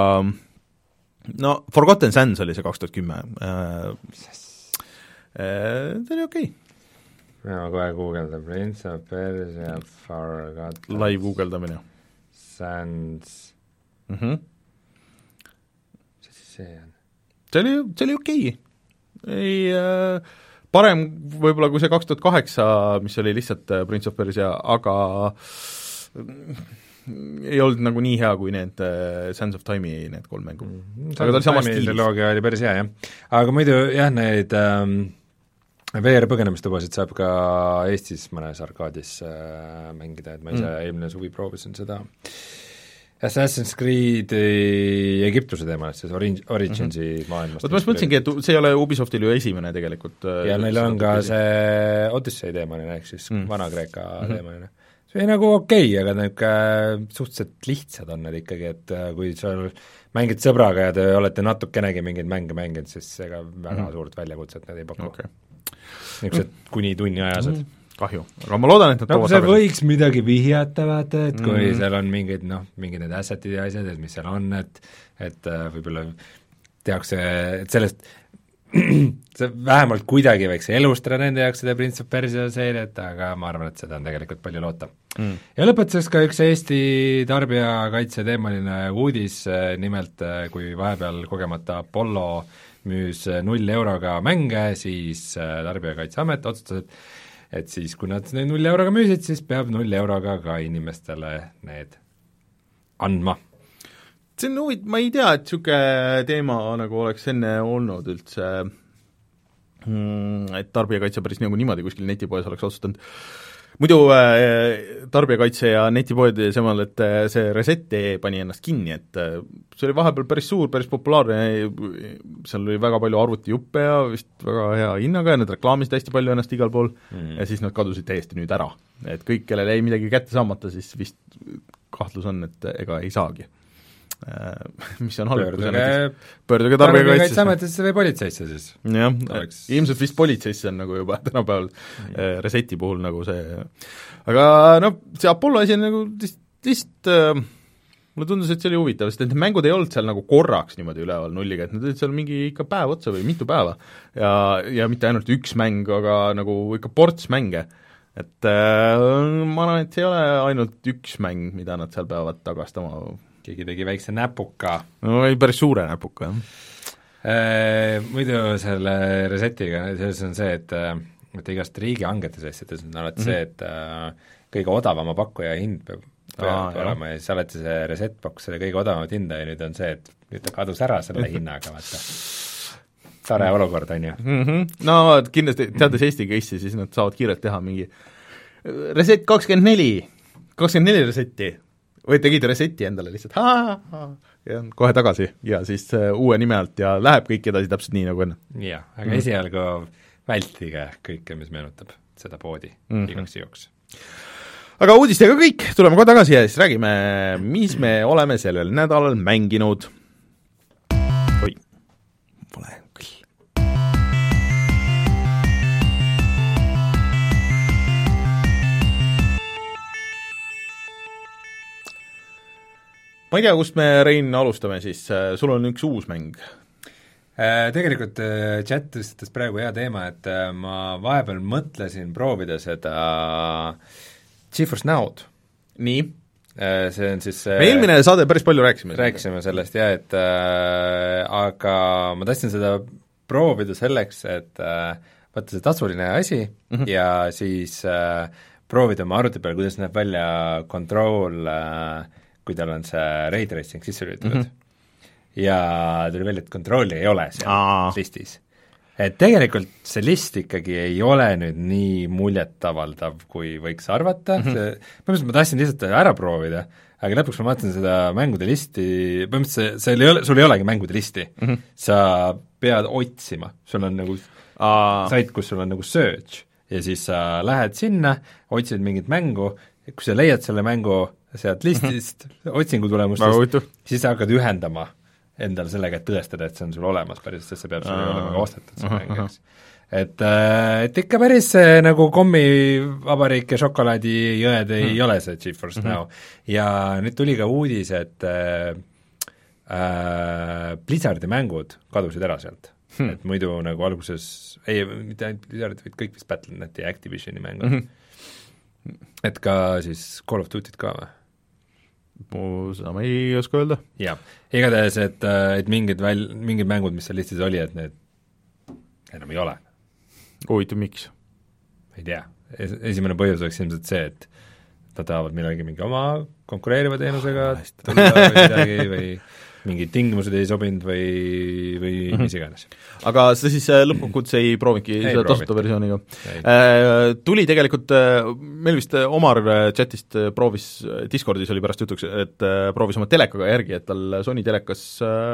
no Forgotten Sands oli see kaks tuhat kümme, see oli okei. Ma kohe guugeldan Prince of Persia Forgotten live guugeldamine. Sands mm-hmm. see siis see on? See oli, see oli okei. Ei, äh, parem võib-olla kui see kaks tuhat kaheksa, mis oli lihtsalt Prince of Persia, aga ei olnud nagu nii hea kui need uh, Sands of Time'i need kolm mängu mm,. aga ta oli samas stiilis. Loogia oli päris hea, jah. Aga muidu jah, neid ähm, V R-põgenemistubasid saab ka Eestis mõnes arkaadis äh, mängida, et ma ise mm. eelmine suvi proovisin seda Assassin's Creed'i Egiptuse teemal, siis Origin, Originsi mm-hmm. maailmast. Oot, ma mõtlesingi, et see ei ole Ubisoftil ju esimene tegelikult. ja neil on ka see Odyssey teemaline, ehk siis mm. Vana-Kreeka mm-hmm. teemaline. See on nagu okei okay,, aga need suhteliselt lihtsad on need ikkagi, et kui sa mängid sõbraga ja te olete natukenegi mingeid mänge mänginud, siis ega väga mm-hmm. suurt väljakutset need ei paku. Okay. niisugused mm. kuni tunni ajased mm. kahju, aga ma loodan, et nad no, see tagasi. Võiks midagi vihjata, vaata, et kui mm. seal on mingid, noh, mingid need assetid ja asjad, et mis seal on, et et uh, võib-olla tehakse, et sellest see vähemalt kuidagi võiks elustada nende jaoks seda Prince of Persia seeriat, aga ma arvan, et seda on tegelikult palju loota mm.. ja lõpetuseks ka üks Eesti tarbijakaitse teemaline uudis, nimelt kui vahepeal kogemata Apollo müüs null euroga mänge, siis Tarbijakaitseamet otsustas, et et siis, kui nad neid null euroga müüsid, siis peab null euroga ka inimestele need andma. See on huvit-, ma ei tea, et niisugune teema nagu oleks enne olnud üldse, et tarbijakaitse päris nagu niimoodi kuskil netipoes oleks otsustanud. Muidu äh, tarbijakaitse ja netipoed semal, et see Reset.ee pani ennast kinni, et see oli vahepeal päris suur, päris populaarne, seal oli väga palju arvutijuppe ja vist väga hea hinnaga ja nad reklaamisid hästi palju ennast igal pool mm. ja siis nad kadusid täiesti nüüd ära. Et kõik, kellel ei midagi kätte saamata, siis vist kahtlus on, et ega ei saagi. mis on halb, kui sa pöörduge, näiteks pöörduge tarbijakaitsesse ametisse või politseisse siis. jah, Oleks- ilmselt vist politseisse on nagu juba tänapäeval mm. Reseti puhul nagu see, aga noh, see Apollo asi on nagu lihtsalt, lihtsalt äh, mulle tundus, et see oli huvitav, sest et need mängud ei olnud seal nagu korraks niimoodi üleval nulliga, et need olid seal mingi ikka päev otsa või mitu päeva ja, ja mitte ainult üks mäng, aga nagu ikka ports mänge. Et äh, ma arvan, et see ei ole ainult üks mäng, mida nad seal peavad tagastama. Keegi tegi väikse näpuka. No ei, päris suure näpuka, jah. Muidu selle Resetiga, selles on see, et et igast riigihangetes asjades on alati mm-hmm. see, et äh, kõige odavama pakkuja hind peab peab ah, olema ja siis alati see Reset pakkus selle kõige odavamat hinda ja nüüd on see, et nüüd ta kadus ära selle hinnaga, vaata. Tore olukord, on ju mm-hmm. No kindlasti, teades Eesti case'i, siis nad saavad kiirelt teha mingi Reset kakskümmend neli, kakskümmend neli Reseti või tegid Reseti endale lihtsalt ha-ha ja kohe tagasi ja siis uh, uue nime alt ja läheb kõik edasi täpselt nii nagu enne. Jah, aga mm. esialgu vältige kõike, mis meenutab seda poodi mm-hmm. igaks juhuks. Aga uudistega kõik, tuleme kohe tagasi ja siis räägime, mis me oleme sellel nädalal mänginud. Oi, pole küll. Ma ei tea, kust me, Rein, alustame siis, sul on üks uus mäng. Tegelikult chat tõstas praegu hea teema, et ma vahepeal mõtlesin proovida seda GeForce Now'd. Nii? See on siis me eelmine saade päris palju rääkisime. Rääkisime sellest, jah, et äh, aga ma tahtsin seda proovida selleks, et äh, võtta see tasuline asi mm-hmm. ja siis äh, proovida oma arvuti peal, kuidas näeb välja Control äh, kui tal on see ray tracing sisse lülitatud mm-hmm. ja tuli välja, et Control'i ei ole seal Aa. listis. Et tegelikult see list ikkagi ei ole nüüd nii muljetavaldav, kui võiks arvata mm, -hmm. see, põhimõtteliselt ma tahtsin lihtsalt ära proovida, aga lõpuks ma vaatasin seda mängude listi, põhimõtteliselt see, see ei ole, sul ei olegi mängude listi mm, -hmm. sa pead otsima, sul on nagu Aa. sait, kus sul on nagu search ja siis sa lähed sinna, otsid mingit mängu, kui sa leiad selle mängu sealt listist mm, -hmm. otsingutulemustest, siis sa hakkad ühendama endal sellega, et tõestada, et see on sul olemas päris, sest see peab sul olema ka ostetud see mäng, eks. Et, et ikka päris nagu kommivabariik ja šokolaadijõed ei hmm. ole see GeForce mm-hmm. Now. Ja nüüd tuli ka uudis, et äh, Blizzardi mängud kadusid ära sealt hmm.. Et muidu nagu alguses, ei, mitte ainult Blizzard, vaid kõik vist Battle dot neti ja Activisioni mängud mm-hmm.. Et ka siis Call of Duty't ka või? Seda ma ei oska öelda. Jah, igatahes, et, et mingid, väl, mingid mängud, mis seal listis oli, et need enam ei ole. Huvitav, miks? Ei tea, es, esimene põhjus oleks ilmselt see, et ta tahavad millegi mingi oma konkureeriva teenusega tulla või midagi või mingid tingimused ei sobinud või, või mm-hmm. mis iganes. Aga sa siis lõppkokkuvõttes ei proovinudki seda tasuta versiooniga? Äh, tuli tegelikult, meil vist Omar chatist proovis, Discordis oli pärast jutuks, et proovis oma telekaga järgi, et tal Sony telekas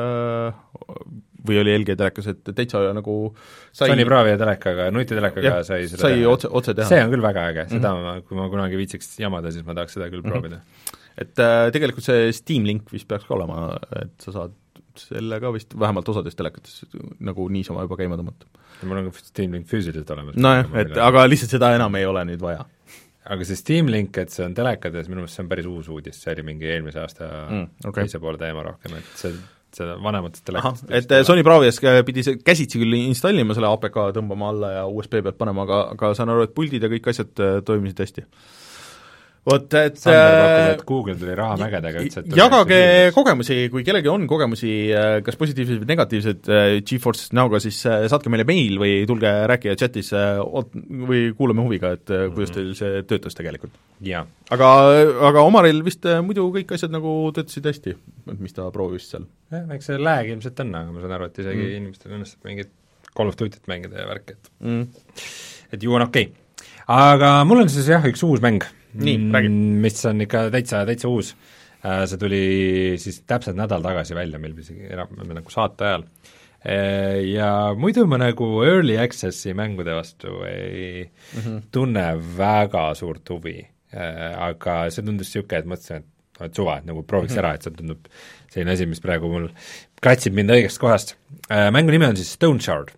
või oli L G telekas, et täitsa nagu sai Sony Bravia telekaga, nutitelekaga jah, sai seda sai otse, otse teha. See on küll väga äge, seda mm-hmm. ma, kui ma kunagi viitsiks jamada, siis ma tahaks seda küll mm-hmm. proovida. Et äh, tegelikult see Steam Link vist peaks ka olema, et sa saad selle ka vist vähemalt osades telekates nagu niisama juba käima tõmmata. Mul on ka Steam Link füüsiliselt olemas. Nojah, et aga lihtsalt seda enam ei ole nüüd vaja. Aga see Steam Link, et see on telekades, minu meelest see on päris uus uudis, see oli mingi eelmise aasta mm, okay. teise poole teema rohkem, et see seda vanematest telekatest. Et Sony Bravias pidi see käsitsi küll installima, selle A P K tõmbama alla ja U S B pealt panema, aga, aga saan aru, et puldid ja kõik asjad toimisid hästi. Vot, et Sander pakub, et Google tuli raha mägedega üldse, et jagage kogemusi, kui kellegi on kogemusi, kas positiivsed või negatiivsed GeForce Now'ga, siis saatke meile meil või tulge rääkige chatis või kuulame huviga, et kuidas teil see töötas tegelikult. Ja. Aga, aga Omaril vist muidu kõik asjad nagu töötasid hästi, mis ta proovis seal. jah, eks see lääg ilmselt on, aga ma saan aru, et isegi mm. inimestel õnnestub mingit Call of Duty't mängida ja värk, et mm. et ju on okei okay. Aga mul on siis jah, üks uus mäng, nii, räägi. Mis on ikka täitsa, täitsa uus. See tuli siis täpselt nädal tagasi välja, meil isegi enam nagu saate ajal. Ja muidu ma nagu early access'i mängude vastu ei mm-hmm. tunne väga suurt huvi, aga see tundus niisugune, et mõtlesin, et et suva, et nagu prooviks mm -hmm. ära, et see tundub selline asi, mis praegu mul kratsib mind õigest kohast. Mängu nimi on siis Stone Shard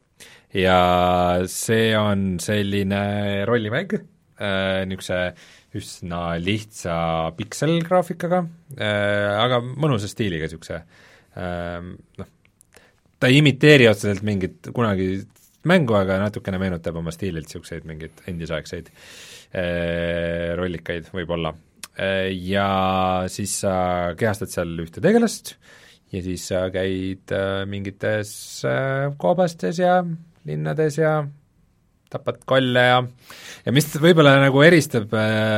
ja see on selline rollimäng, niisuguse üsna lihtsa pikselgraafikaga, aga mõnusa stiiliga niisuguse noh, ta ei imiteeri otseselt mingit kunagi mängu, aga natukene meenutab oma stiililt niisuguseid mingeid endisaegseid rollikaid võib-olla. Ja siis sa kehastad seal ühte tegelast ja siis sa käid mingites koobastes ja linnades ja tapad kolle ja ja mis võib-olla nagu eristab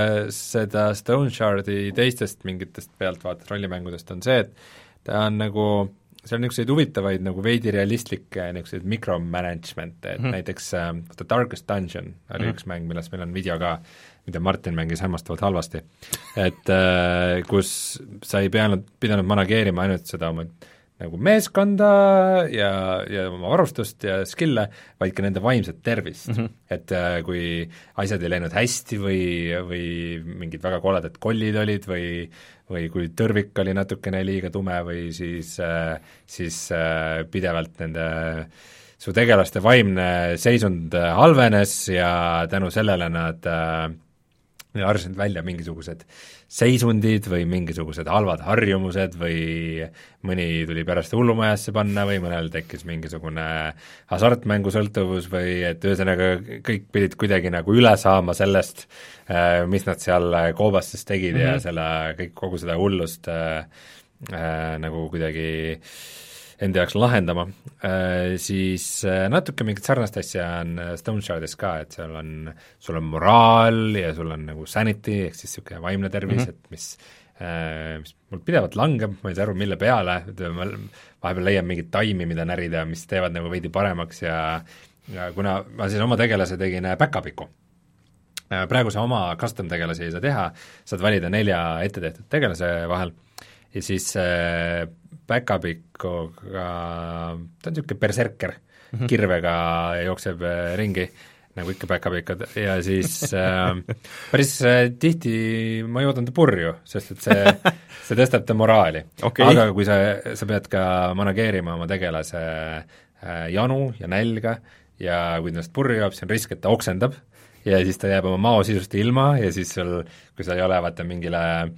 seda Stone Shardi teistest mingitest pealtvaates rollimängudest, on see, et ta on nagu seal on niisuguseid huvitavaid nagu veidi realistlikke niisuguseid micromanagement, et mm -hmm. näiteks uh, The Darkest Dungeon oli mm -hmm. üks mäng, millest meil on video ka, mida Martin mängis hämmastavalt halvasti. Et uh, kus sa ei peanud, pidanud manageerima ainult seda oma nagu meeskonda ja, ja oma varustust ja skill'e, vaid ka nende vaimset tervist mm. -hmm. Et äh, kui asjad ei läinud hästi või, või mingid väga koledad kollid olid või või kui tõrvik oli natukene liiga tume või siis äh,, siis äh, pidevalt nende su tegelaste vaimne seisund halvenes ja tänu sellele nad äh, arvasid välja mingisugused seisundid või mingisugused halvad harjumused või mõni tuli pärast hullumajasse panna või mõnel tekkis mingisugune hasartmängusõltuvus või et ühesõnaga kõik pidid kuidagi nagu üle saama sellest, mis nad seal koobastes tegid mm -hmm. ja selle, kõik, kogu seda hullust äh, äh, nagu kuidagi enda jaoks lahendama, äh, siis äh, natuke mingit sarnast asja on Stone Shardis ka, et seal on, sul on moraal ja sul on nagu sanity, ehk siis niisugune vaimne tervis mm, -hmm. et mis äh, mis mul pidevalt langeb, ma ei saa aru, mille peale, ma vahepeal leian mingit taimi, mida närida, mis teevad nagu veidi paremaks ja ja kuna ma siis oma tegelase tegin back-up'iku, praegu sa oma custom tegelasi ei saa teha, saad valida nelja ette tehtud tegelase vahel ja siis äh, back-up'ikuga, ta on niisugune berserker mm, -hmm. kirvega jookseb äh, ringi, nagu ikka back-up'ikad, ja siis äh, päris äh, tihti ma joodan ta purju, sest et see, see tõstab ta moraali okay.. Aga kui sa, sa pead ka manageerima oma tegelase äh, janu ja nälga ja kui ta purju joob, siis on risk, et ta oksendab ja siis ta jääb oma mao sisust ilma ja siis sul, kui sa ei ole vaata mingile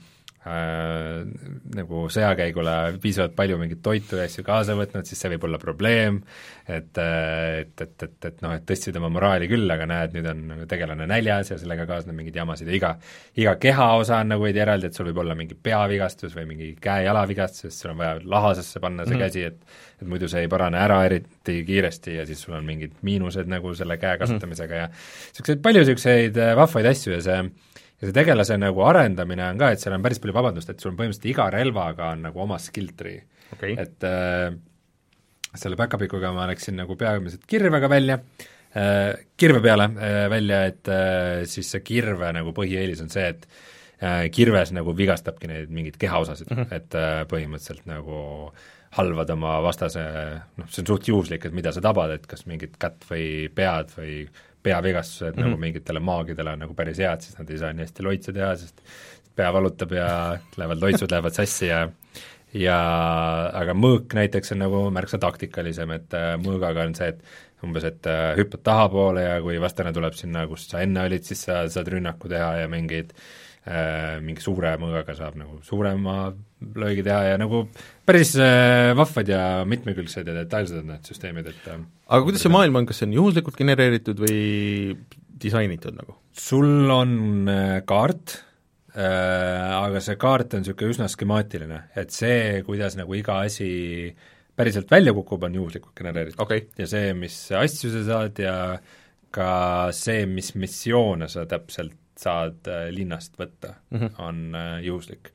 Äh, nagu sõjakäigule piisavalt palju mingit toitu ja asju kaasa võtnud, siis see võib olla probleem, et et, et, et, et noh, et tõstsid oma moraali küll, aga näed, nüüd on tegelane näljas ja sellega kaasneb mingeid jamasid ja iga iga kehaosa on nagu veidi eraldi, et sul võib olla mingi peavigastus või mingi käe-jalavigastus, sest sul on vaja lahasesse panna see mm -hmm. käsi, et et muidu see ei parane ära eriti kiiresti ja siis sul on mingid miinused nagu selle käe kasutamisega mm -hmm. ja niisuguseid palju niisuguseid vahvaid asju ja see ja see tegelase nagu arendamine on ka, et seal on päris palju vabandust, et sul on põhimõtteliselt iga relvaga on nagu oma skill tree okay.. Et äh, selle back-up'ikuga ma läksin nagu peamiselt kirvega välja äh,, kirve peale äh, välja, et äh, siis see kirve nagu põhieelis on see, et äh, kirves nagu vigastabki neid mingeid kehaosasid mm, -hmm. et äh, põhimõtteliselt nagu halvad oma vastase, noh, see on suht juhuslik, et mida sa tabad, et kas mingit kätt või pead või peavigastused mm -hmm. nagu mingitele maagidele on nagu päris head, siis nad ei saa nii hästi loitsu teha, sest pea valutab ja lähevad loitsud, lähevad sassi ja ja aga mõõk näiteks on nagu märksa taktikalisem, et mõõgaga on see, et umbes, et hüppad tahapoole ja kui vastane tuleb sinna, kus sa enne olid, siis sa saad rünnaku teha ja mingeid äh, mingi suure mõõgaga saab nagu suurema löögi teha ja nagu päris äh, vahvad ja mitmekülgsed ja detailsed on need süsteemid, et aga kuidas see maailm on, kas see on juhuslikult genereeritud või disainitud nagu? sul on äh, kaart äh,, aga see kaart on niisugune üsna skemaatiline, et see, kuidas nagu iga asi päriselt välja kukub, on juhuslikult genereeritud okay. ja see, mis asju sa saad ja ka see, mis missioone sa täpselt saad äh, linnast võtta mm, -hmm. on äh, juhuslik.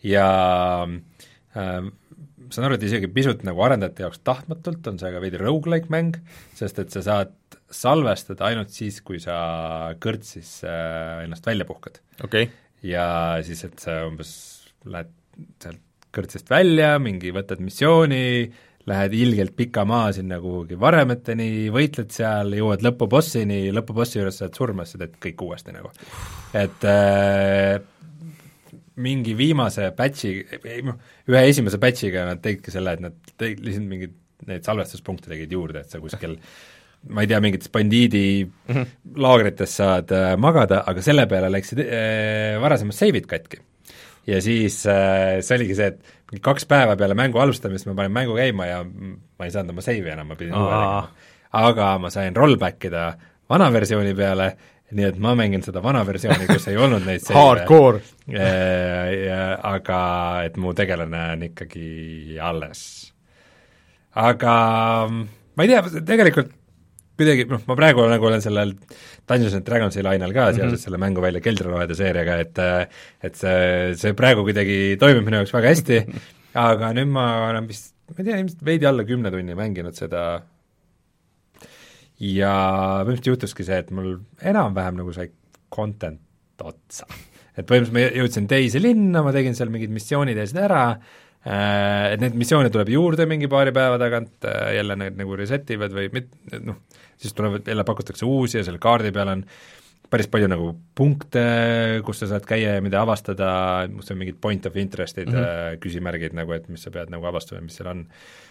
Ja äh, saan aru, et isegi pisut nagu arendajate jaoks tahtmatult on see ka veidi roguelike mäng, sest et sa saad salvestada ainult siis, kui sa kõrtsis äh, ennast välja puhkad okay. ja siis, et sa umbes lähed sealt kõrtsist välja, mingi võtad missiooni, lähed ilgelt pika maa sinna kuhugi varemeteni, võitled seal, jõuad lõpubossini, lõpubossi juures saad surma, siis sa teed kõik uuesti nagu. Et äh, mingi viimase patchi, ühe esimese patchiga nad tegidki selle, et nad tegid lihtsalt mingid neid salvestuspunkte tegid juurde, et sa kuskil ma ei tea, mingites bandiidi mm -hmm. laagrites saad äh, magada, aga selle peale läksid äh, varasemad seivid katki. Ja siis äh, see oligi see, et mingi kaks päeva peale mängu alustamist ma panin mängu käima ja ma ei saanud oma seivi enam, ma pidin uue tegema. Aga ma sain rollback ida vana versiooni peale, nii et ma mängin seda vana versiooni, kus ei olnud neid seive. Hardcore! Aga et mu tegelane on ikkagi alles. Aga ma ei tea, tegelikult kuidagi, noh, ma praegu nagu olen sellel Dungeons and Dragonsi lainel ka seoses mm -hmm. selle mängu välja Keldriloede seeriaga, et et see, see praegu kuidagi toimib minu jaoks väga hästi, aga nüüd ma olen vist, ma ei tea, ilmselt veidi alla kümne tunni mänginud seda ja põhimõtteliselt juhtuski see, et mul enam-vähem nagu sai content otsa. Et põhimõtteliselt ma jõudsin teise linna, ma tegin seal mingid missioonid ja seda ära, et need missioone tuleb juurde mingi paari päeva tagant, jälle need nagu reset ivad või mit-, noh, siis tulevad, jälle pakutakse uusi ja selle kaardi peal on päris palju nagu punkte, kus sa saad käia ja mida avastada, kus on mingid point of interest'id mm, -hmm. küsimärgid nagu, et mis sa pead nagu avastama, mis seal on.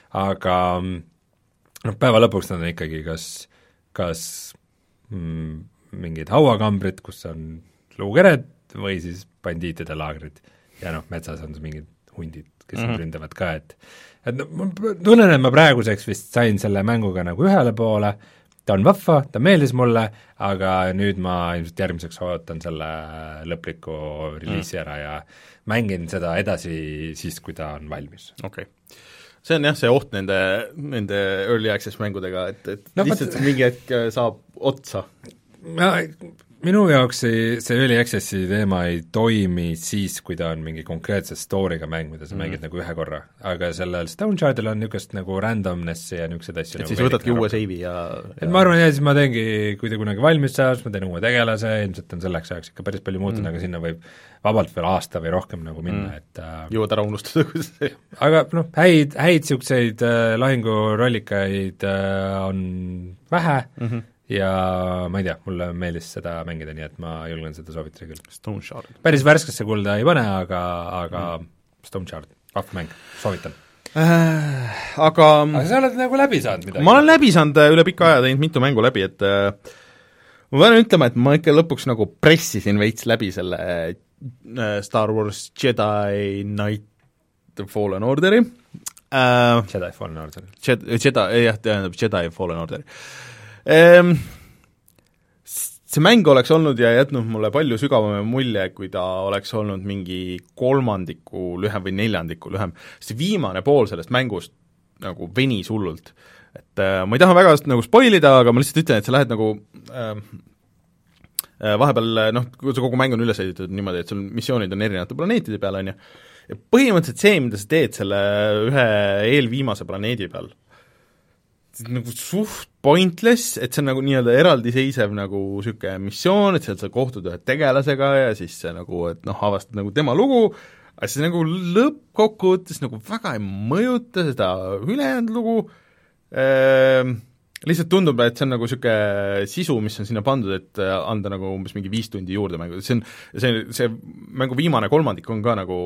Aga noh, päeva lõpuks nad on ikkagi kas, kas mm, mingid hauakambrid, kus on luukered või siis bandiitide laagrid ja noh, metsas on mingid hundid, kes mm -hmm. ründavad ka, et et no ma tunnen, et ma praeguseks vist sain selle mänguga nagu ühele poole, ta on vahva, ta meeldis mulle, aga nüüd ma ilmselt järgmiseks ootan selle lõpliku reliisi mm. ära ja mängin seda edasi siis, kui ta on valmis. Okei okay. See on jah, see oht nende, nende early access mängudega, et, et no, lihtsalt but... mingi hetk saab otsa. Ma minu jaoks see, see early access'i teema ei toimi siis, kui ta on mingi konkreetse story'ga mäng, mida sa mm. mängid nagu ühe korra, aga sellel Stone Shardil on niisugust nagu randomness'i ja niisuguseid asju. et nagu siis võtadki uue seivi ja, ja ma arvan, jah, siis ma teengi, kui ta kunagi valmis saab, siis ma teen uue tegelase, ilmselt on selleks ajaks ikka päris palju muutunud mm., aga sinna võib vabalt veel aasta või rohkem nagu minna mm., et äh, jõuad ära unustada, kuidas see aga noh, häid, häid niisuguseid äh, lahingurollikaid äh, on vähe mm, -hmm. ja ma ei tea, mulle meeldis seda mängida, nii et ma julgen seda soovitada küll. Stone Shard. Päris värskesse kulda ei pane, aga, aga mm. Stone Shard, vahva mäng, soovitan äh,. Aga aga sa oled nagu läbi saanud midagi? Ma olen läbi saanud üle pika aja, teinud mitu mängu läbi, et äh, ma pean ütlema, et ma ikka lõpuks nagu pressisin veits läbi selle äh, Star Wars Jedi Knight Fallen Orderi äh, Jedi Fallen Order. Jedi, Jedi, jah, tähendab Jedi Fallen Orderi Ehm, see mäng oleks olnud ja jätnud mulle palju sügavama mulje, kui ta oleks olnud mingi kolmandiku lühem või neljandiku lühem. See viimane pool sellest mängust nagu venis hullult. Et äh, ma ei taha väga nagu spoilida, aga ma lihtsalt ütlen, et sa lähed nagu äh, vahepeal, noh, see kogu mäng on üles ehitatud niimoodi, et sul missioonid on erinevate planeetide peal, on ju, ja põhimõtteliselt see, mida sa teed selle ühe eelviimase planeedi peal, nagu suht pointless, et see on nagu nii-öelda eraldiseisev nagu niisugune missioon, et sealt sa kohtud ühe tegelasega ja siis see nagu, et noh, avastad nagu tema lugu, aga see nagu lõppkokkuvõttes nagu väga ei mõjuta seda ülejäänud lugu, ehm, lihtsalt tundub, et see on nagu niisugune sisu, mis on sinna pandud, et anda nagu umbes mingi viis tundi juurde mängu, see on, see, see mängu viimane kolmandik on ka nagu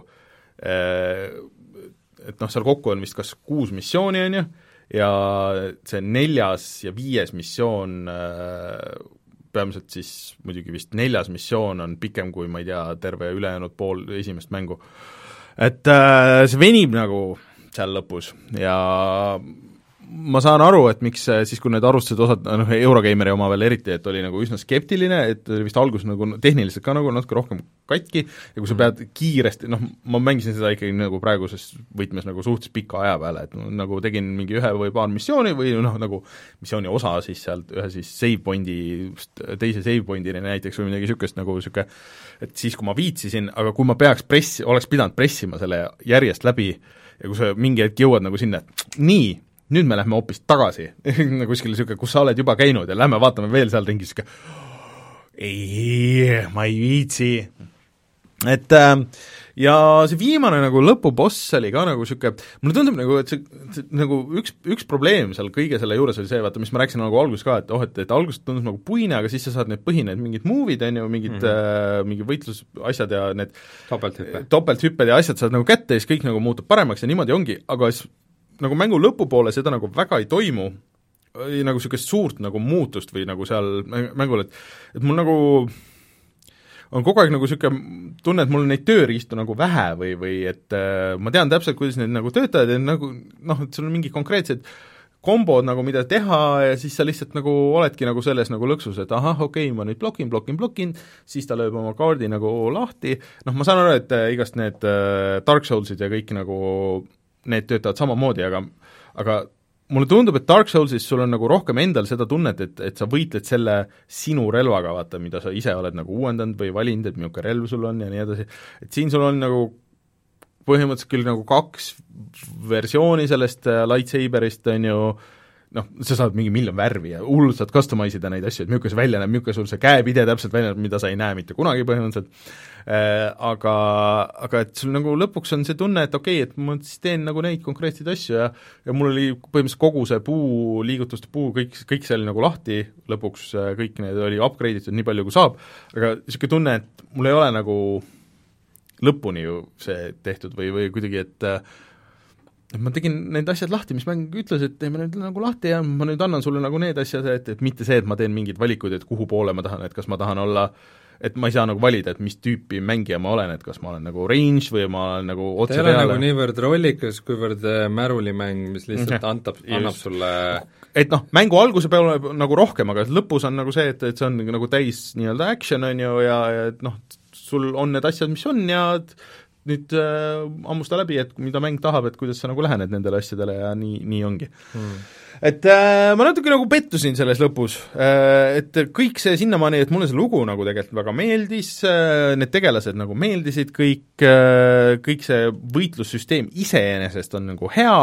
et noh, seal kokku on vist kas kuus missiooni, on ju, ja see neljas ja viies missioon, peamiselt siis muidugi vist neljas missioon on pikem kui, ma ei tea, terve ülejäänud pool esimest mängu. Et äh, see venib nagu seal lõpus ja ma saan aru, et miks siis, kui need arvustused osad, noh, Eurogeimeri oma veel eriti, et oli nagu üsna skeptiline, et vist alguses nagu tehniliselt ka nagu natuke rohkem katki ja kui sa pead kiiresti, noh, ma mängisin seda ikkagi nagu praeguses võtmes nagu suhteliselt pika aja peale, et nagu tegin mingi ühe või paar missiooni või noh, nagu missiooni osa siis sealt ühe siis save point'i, teise save point'ini näiteks või midagi niisugust nagu niisugune, et siis, kui ma viitsisin, aga kui ma peaks pressi, oleks pidanud pressima selle järjest läbi ja kui sa mingi hetk jõuad nagu sinna, et nii, nüüd me lähme hoopis tagasi kuskile niisugune, kus sa oled juba käinud ja lähme vaatame veel seal ringi, niisugune ei, ma ei viitsi. et äh, ja see viimane nagu lõpuboss oli ka nagu niisugune, mulle tundub nagu, et see, see nagu üks, üks probleem seal kõige selle juures oli see, vaata, mis ma rääkisin nagu alguses ka, et oh, et, et alguses tundus nagu puine, aga siis sa saad need põhineid mingid move'id, on ju, mingid mm -hmm. äh, mingi võitlusasjad ja need topelthüppe. topelthüpped ja asjad saad nagu kätte ja siis kõik nagu muutub paremaks ja niimoodi ongi, aga siis nagu mängu lõpupoole seda nagu väga ei toimu, nagu niisugust suurt nagu muutust või nagu seal mängul, et et mul nagu on kogu aeg nagu niisugune tunne, et mul on neid tööriistu nagu vähe või, või et äh, ma tean täpselt, kuidas need nagu töötavad ja nagu noh, et sul on mingid konkreetsed kombod nagu, mida teha ja siis sa lihtsalt nagu oledki nagu selles nagu lõksus, et ahah, okei okay,, ma nüüd blokin, blokin, blokin, siis ta lööb oma kaardi nagu lahti, noh, ma saan aru, et äh, igast need äh, Dark Soulsid ja kõik nagu, need töötavad samamoodi, aga aga mulle tundub, et Dark Soulsis sul on nagu rohkem endal seda tunnet, et, et sa võitled selle sinu relvaga, vaata, mida sa ise oled nagu uuendanud või valinud, et milline relv sul on ja nii edasi, et siin sul on nagu põhimõtteliselt küll nagu kaks versiooni sellest lightsaberist, on ju, noh, sa saad mingi miljon värvi ja hullult saad customize ida neid asju, et milline see välja näeb, milline sul see käepide täpselt välja näeb, mida sa ei näe mitte kunagi põhimõtteliselt äh,, aga, aga et sul nagu lõpuks on see tunne, et okei okay,, et ma siis teen nagu neid konkreetseid asju ja ja mul oli põhimõtteliselt kogu see puu, liigutuste puu, kõik, kõik see oli nagu lahti, lõpuks kõik need oli upgrade itud nii palju, kui saab, aga niisugune tunne, et mul ei ole nagu lõpuni ju see tehtud või, või kuidagi, et et ma tegin need asjad lahti, mis mäng ütles, et teeme need nagu lahti ja ma nüüd annan sulle nagu need asjad, et, et mitte see, et ma teen mingeid valikuid, et kuhu poole ma tahan, et kas ma tahan olla, et ma ei saa nagu valida, et mis tüüpi mängija ma olen, et kas ma olen nagu range või ma olen nagu otse peale. Ta ei ole nagu niivõrd rollikas, kuivõrd märulimäng, mis lihtsalt antab, annab sulle et noh, mängu alguse peale nagu rohkem, aga lõpus on nagu see, et, et see on nagu täis nii-öelda action, on ju, ja, ja et noh, sul on need asjad, mis on ja nüüd äh, ammusta läbi, et mida mäng tahab, et kuidas sa nagu lähened nendele asjadele ja nii, nii ongi hmm. et äh, ma natuke nagu pettusin selles lõpus äh,, et kõik see sinnamaani, et mulle see lugu nagu tegelikult väga meeldis äh,, need tegelased nagu meeldisid kõik äh,, kõik see võitlussüsteem iseenesest on nagu hea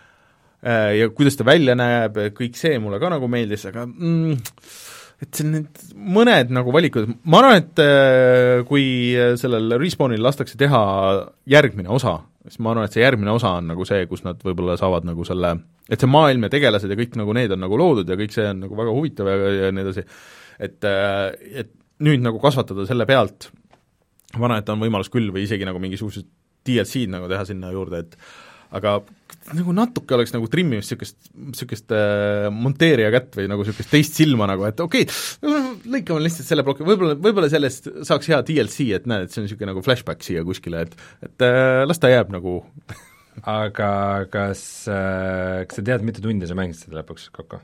äh, ja kuidas ta välja näeb, kõik see mulle ka nagu meeldis, aga mm, et see need mõned nagu valikud, ma arvan, et äh, kui sellel Respawnil lastakse teha järgmine osa, siis ma arvan, et see järgmine osa on nagu see, kus nad võib-olla saavad nagu selle, et see maailm ja tegelased ja kõik nagu need on nagu loodud ja kõik see on nagu väga huvitav ja, ja nii edasi, et äh, et nüüd nagu kasvatada selle pealt, ma arvan, et on võimalus küll või isegi nagu mingisugused D L C-d nagu teha sinna juurde, et aga nagu natuke oleks nagu trimmimist niisugust, niisugust äh, monteerija kätt või nagu niisugust teist silma nagu, et okei okay,, lõikame lihtsalt selle ploki, võib-olla, võib-olla sellest saaks hea D L C, et näed, et see on niisugune nagu flashback siia kuskile, et et äh, las ta jääb nagu aga kas äh,, kas sa tead, mitu tundi sa mängisid seda lõpuks kokku?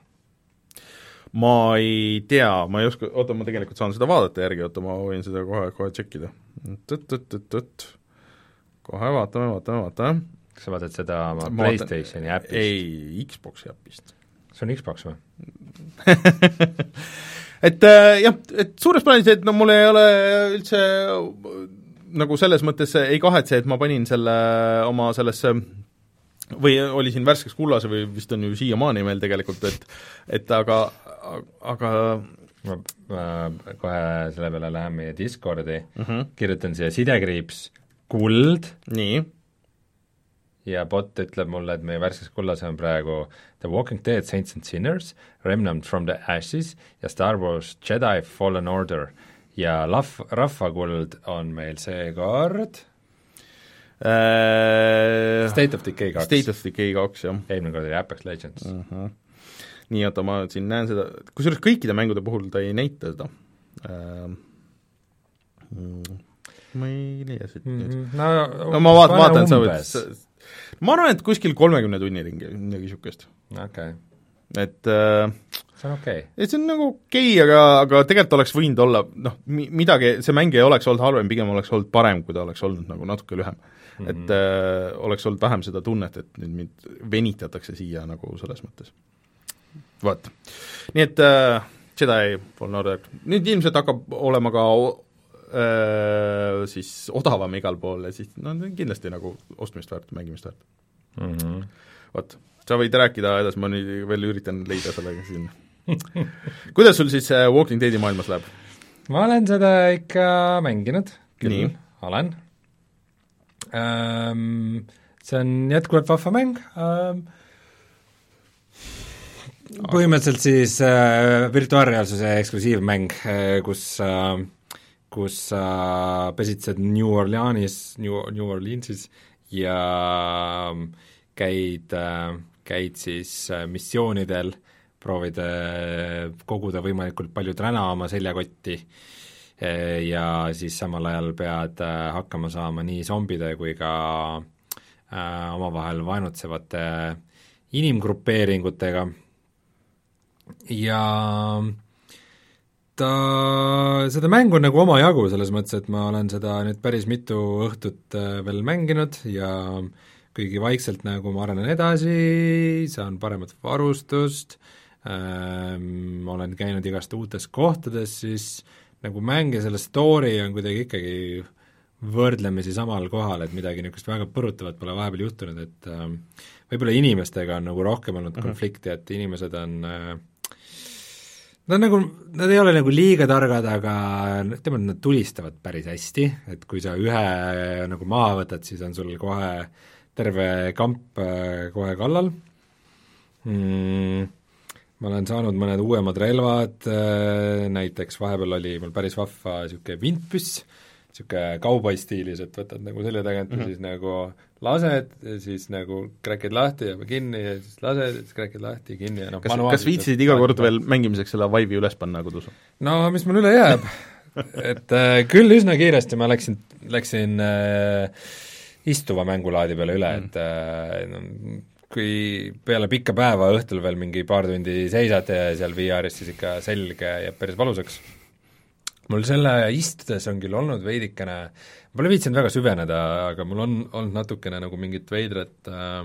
Ma ei tea, ma ei oska, oota, ma tegelikult saan seda vaadata järgi, oota, ma võin seda kohe, kohe tšekkida. Kohe vaatame, vaatame, vaatame. Kas sa vaatad seda oma ma PlayStationi äpist? Ei, Xboxi äpist. See on Xbox või? et äh, jah, et suures plaanis, et no mul ei ole üldse nagu selles mõttes ei kahetse, et ma panin selle oma sellesse või oli siin värskeks kullas või vist on ju siiamaani meil tegelikult, et et aga, aga ma, ma kohe selle peale lähen meie Discordi uh, -huh. kirjutan siia sidekriips kuld, nii, ja bot ütleb mulle, et meie värskes kullas on praegu The Walking Dead Saints and Sinners, Remnant from the Ashes ja Star Wars Jedi Fallen Order ja lahv, rahvakuld on meil seekord äh, State of Decay kaks. State of Decay kaks, jah. Eelmine kord oli Apex Legends uh. -huh. Nii, oota, ma siin näen seda, kusjuures kõikide mängude puhul ta ei näita seda äh, mm, ma ei leia siit mm, nüüd no, no ma vaat, vaatan, sa võid, ma arvan, et kuskil kolmekümne tunni ringi, midagi niisugust. okei okay. et äh, see on okei okay.. et see on nagu okei okay,, aga, aga tegelikult oleks võinud olla, noh, midagi, see mäng ei oleks olnud halvem, pigem oleks olnud parem, kui ta oleks olnud nagu natuke lühem mm. -hmm. et äh, oleks olnud vähem seda tunnet, et nüüd mind venitatakse siia nagu selles mõttes. Vot. Nii et äh, Jedi Fallen Order, nüüd ilmselt hakkab olema ka Öö, siis odavam igal pool ja siis no kindlasti nagu ostmist väärt, mängimist väärt mm. -hmm. Vot, sa võid rääkida edasi, ma nüüd veel üritan leida sellega siin kuidas sul siis Walking Deadi maailmas läheb? ma olen seda ikka mänginud küll, olen ähm,. See on jätkuvalt vahva mäng ähm,, põhimõtteliselt siis äh, virtuaalreaalsuse eksklusiivmäng äh,, kus äh, kus sa äh, pesitsed New Orleanis, New, New Orleansis ja käid äh,, käid siis äh, missioonidel, proovid äh, koguda võimalikult palju träna oma seljakotti äh, ja siis samal ajal pead äh, hakkama saama nii zombide kui ka äh, omavahel vaenutsevate inimgrupeeringutega ja ta, seda mängu on nagu omajagu, selles mõttes, et ma olen seda nüüd päris mitu õhtut veel mänginud ja kuigi vaikselt nagu ma arenen edasi, saan paremat varustust ähm,, olen käinud igast uutes kohtades, siis nagu mäng ja selle story on kuidagi ikkagi võrdlemisi samal kohal, et midagi niisugust väga põrutavat pole vahepeal juhtunud, et ähm, võib-olla inimestega on nagu rohkem olnud mm-hmm. konflikti, et inimesed on äh, nad nagu, nad ei ole nagu liiga targad, aga ütleme, nad tulistavad päris hästi, et kui sa ühe nagu maha võtad, siis on sul kohe terve kamp kohe kallal mm,. Ma olen saanud mõned uuemad relvad, näiteks vahepeal oli mul päris vahva niisugune vintpüss, niisugune kauboi-stiilis, et võtad nagu selja tagant mm-hmm. ja siis nagu lased ja siis nagu kräkid lahti ja kinni ja siis lased ja siis kräkid lahti ja kinni ja noh, kas, kas viitsisid iga kord veel mängimiseks selle Vive'i üles panna kodus? No mis mul üle jääb et äh, küll üsna kiiresti ma läksin, läksin äh, istuva mängulaadi peale üle mm., et äh, no, kui peale pikka päeva õhtul veel mingi paar tundi seisad ja seal V R-is, siis ikka selg jääb päris valusaks. Mul selle istudes on küll olnud veidikene, ma pole viitsinud väga süveneda, aga mul on olnud natukene nagu mingit veidrat äh,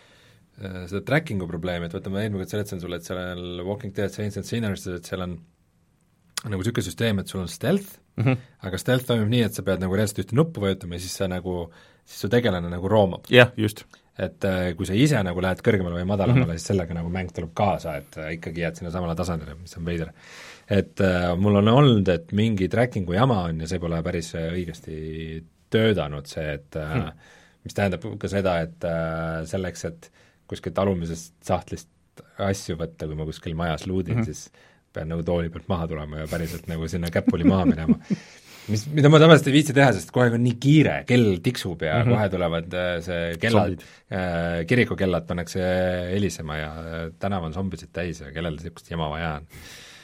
seda trackingu probleemi, et võtame eelmine kord seletasin sulle, et seal Walking Dead, Saints and Sinners, et seal on nagu niisugune süsteem, et sul on stealth mm, -hmm. aga stealth toimub nii, et sa pead nagu reaalselt ühte nuppu vajutama ja siis sa nagu, siis su tegelane nagu roomab. jah, just. Et äh, kui sa ise nagu lähed kõrgemale või madalamale mm, -hmm. siis sellega nagu mäng tuleb kaasa, et äh, ikkagi jääd sinna samale tasandile, mis on veider. Et äh, mul on olnud, et mingi trackingu jama on ja see pole päris õigesti töödanud, see, et äh, hmm. mis tähendab ka seda, et äh, selleks, et kuskilt alumisest sahtlist asju võtta, kui ma kuskil majas luudin mm, -hmm. siis pean nagu tooli pealt maha tulema ja päriselt nagu sinna käpuli maha minema. mis, mida ma tavaliselt ei viitsi teha, sest kohe on nii kiire, kell tiksub ja mm -hmm. kohe tulevad see kellad, äh, kirikukellad pannakse helisema ja tänav on zombisid täis ja kellel niisugust jama vaja on.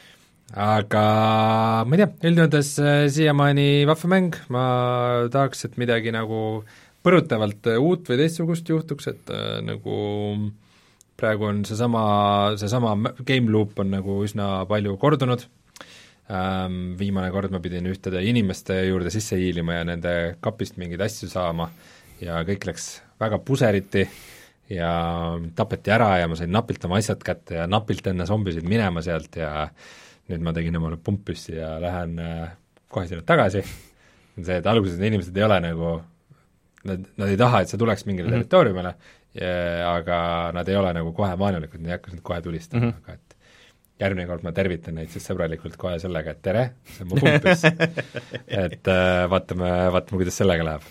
Aga ma ei tea, üldjoontes äh, siiamaani vahva mäng, ma tahaks, et midagi nagu põrutavalt uut või teistsugust juhtuks, et äh, nagu praegu on seesama, seesama game loop on nagu üsna palju kordunud ähm,, viimane kord ma pidin ühtede inimeste juurde sisse hiilima ja nende kapist mingeid asju saama ja kõik läks väga puseriti ja tapeti ära ja ma sain napilt oma asjad kätte ja napilt enne zombisid minema sealt ja nüüd ma tegin omale pumppüssi ja lähen äh, kohe sinna tagasi. see, et alguses need inimesed ei ole nagu, nad, nad ei taha, et sa tuleks mingile mm -hmm. territooriumile, aga nad ei ole nagu kohe vaenulikud, nad ei hakka sind kohe tulistama mm, -hmm. aga et järgmine kord ma tervitan neid siis sõbralikult kohe sellega, et tere, see on mu pumppüss et äh, vaatame, vaatame, kuidas sellega läheb.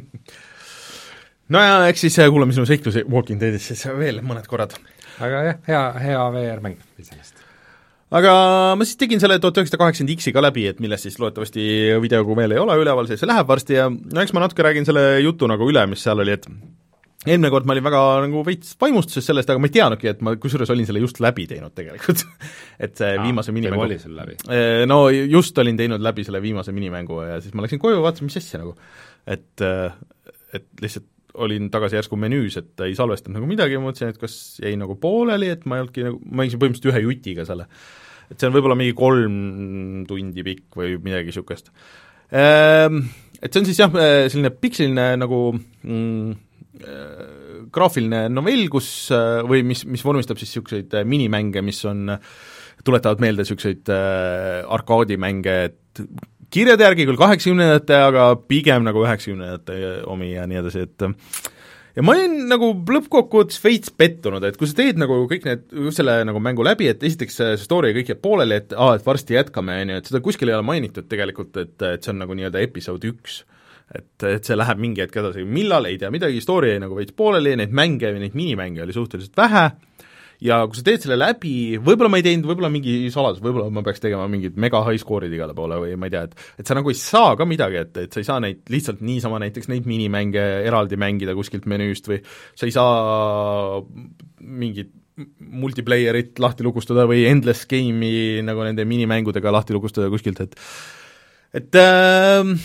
No ja eks siis kuulame sinu seiklusi Walking Deadis siis veel mõned korrad. Aga jah, hea, hea V R-mäng iseenesest. Aga ma siis tegin selle tuhat üheksasada kaheksakümmend X-i ka läbi, et millest siis loodetavasti videoga veel ei ole üleval, see läheb varsti ja no eks ma natuke räägin selle jutu nagu üle, mis seal oli, et eelmine kord ma olin väga nagu veits vaimustuses sellest, aga ma ei teadnudki, et ma kusjuures olin selle just läbi teinud tegelikult et see Aa, viimase minimängu oli sul läbi? No just olin teinud läbi selle viimase minimängu ja siis ma läksin koju, vaatasin, mis asja nagu, et et lihtsalt olin tagasi järsku menüüs, et ei salvestanud nagu midagi ja mõtlesin, et kas jäi nagu pooleli, et ma ei olnudki nagu, ma mängisin põhimõtteliselt ühe jutiga selle. Et see on võib-olla mingi kolm tundi pikk või midagi niisugust. Et see on siis jah, selline piksline nagu mm, graafiline novell, kus või mis, mis vormistab siis niisuguseid minimänge, mis on, tuletavad meelde niisuguseid arkaadimänge, et kirjade järgi küll kaheksakümnendate, aga pigem nagu üheksakümnendate omi ja nii edasi, et ja ma olin nagu lõppkokkuvõttes veits pettunud, et kui sa teed nagu kõik need, selle nagu mängu läbi, et esiteks see story kõik jääb pooleli, et aa, et varsti jätkame, on ju, et seda kuskil ei ole mainitud tegelikult, et, et see on nagu nii-öelda episood üks. et, et see läheb mingi hetk edasi, millal, ei tea midagi, story jäi nagu veits pooleli, neid mänge või neid minimänge oli suhteliselt vähe, ja kui sa teed selle läbi, võib-olla ma ei teinud, võib-olla mingi saladus, võib-olla ma peaks tegema mingid mega high score'id igale poole või ma ei tea, et et sa nagu ei saa ka midagi, et, et sa ei saa neid lihtsalt niisama näiteks neid minimänge eraldi mängida kuskilt menüüst või sa ei saa mingit multiplayerit lahti lukustada või endless game'i nagu nende minimängudega lahti lukustada kuskilt, et et äh,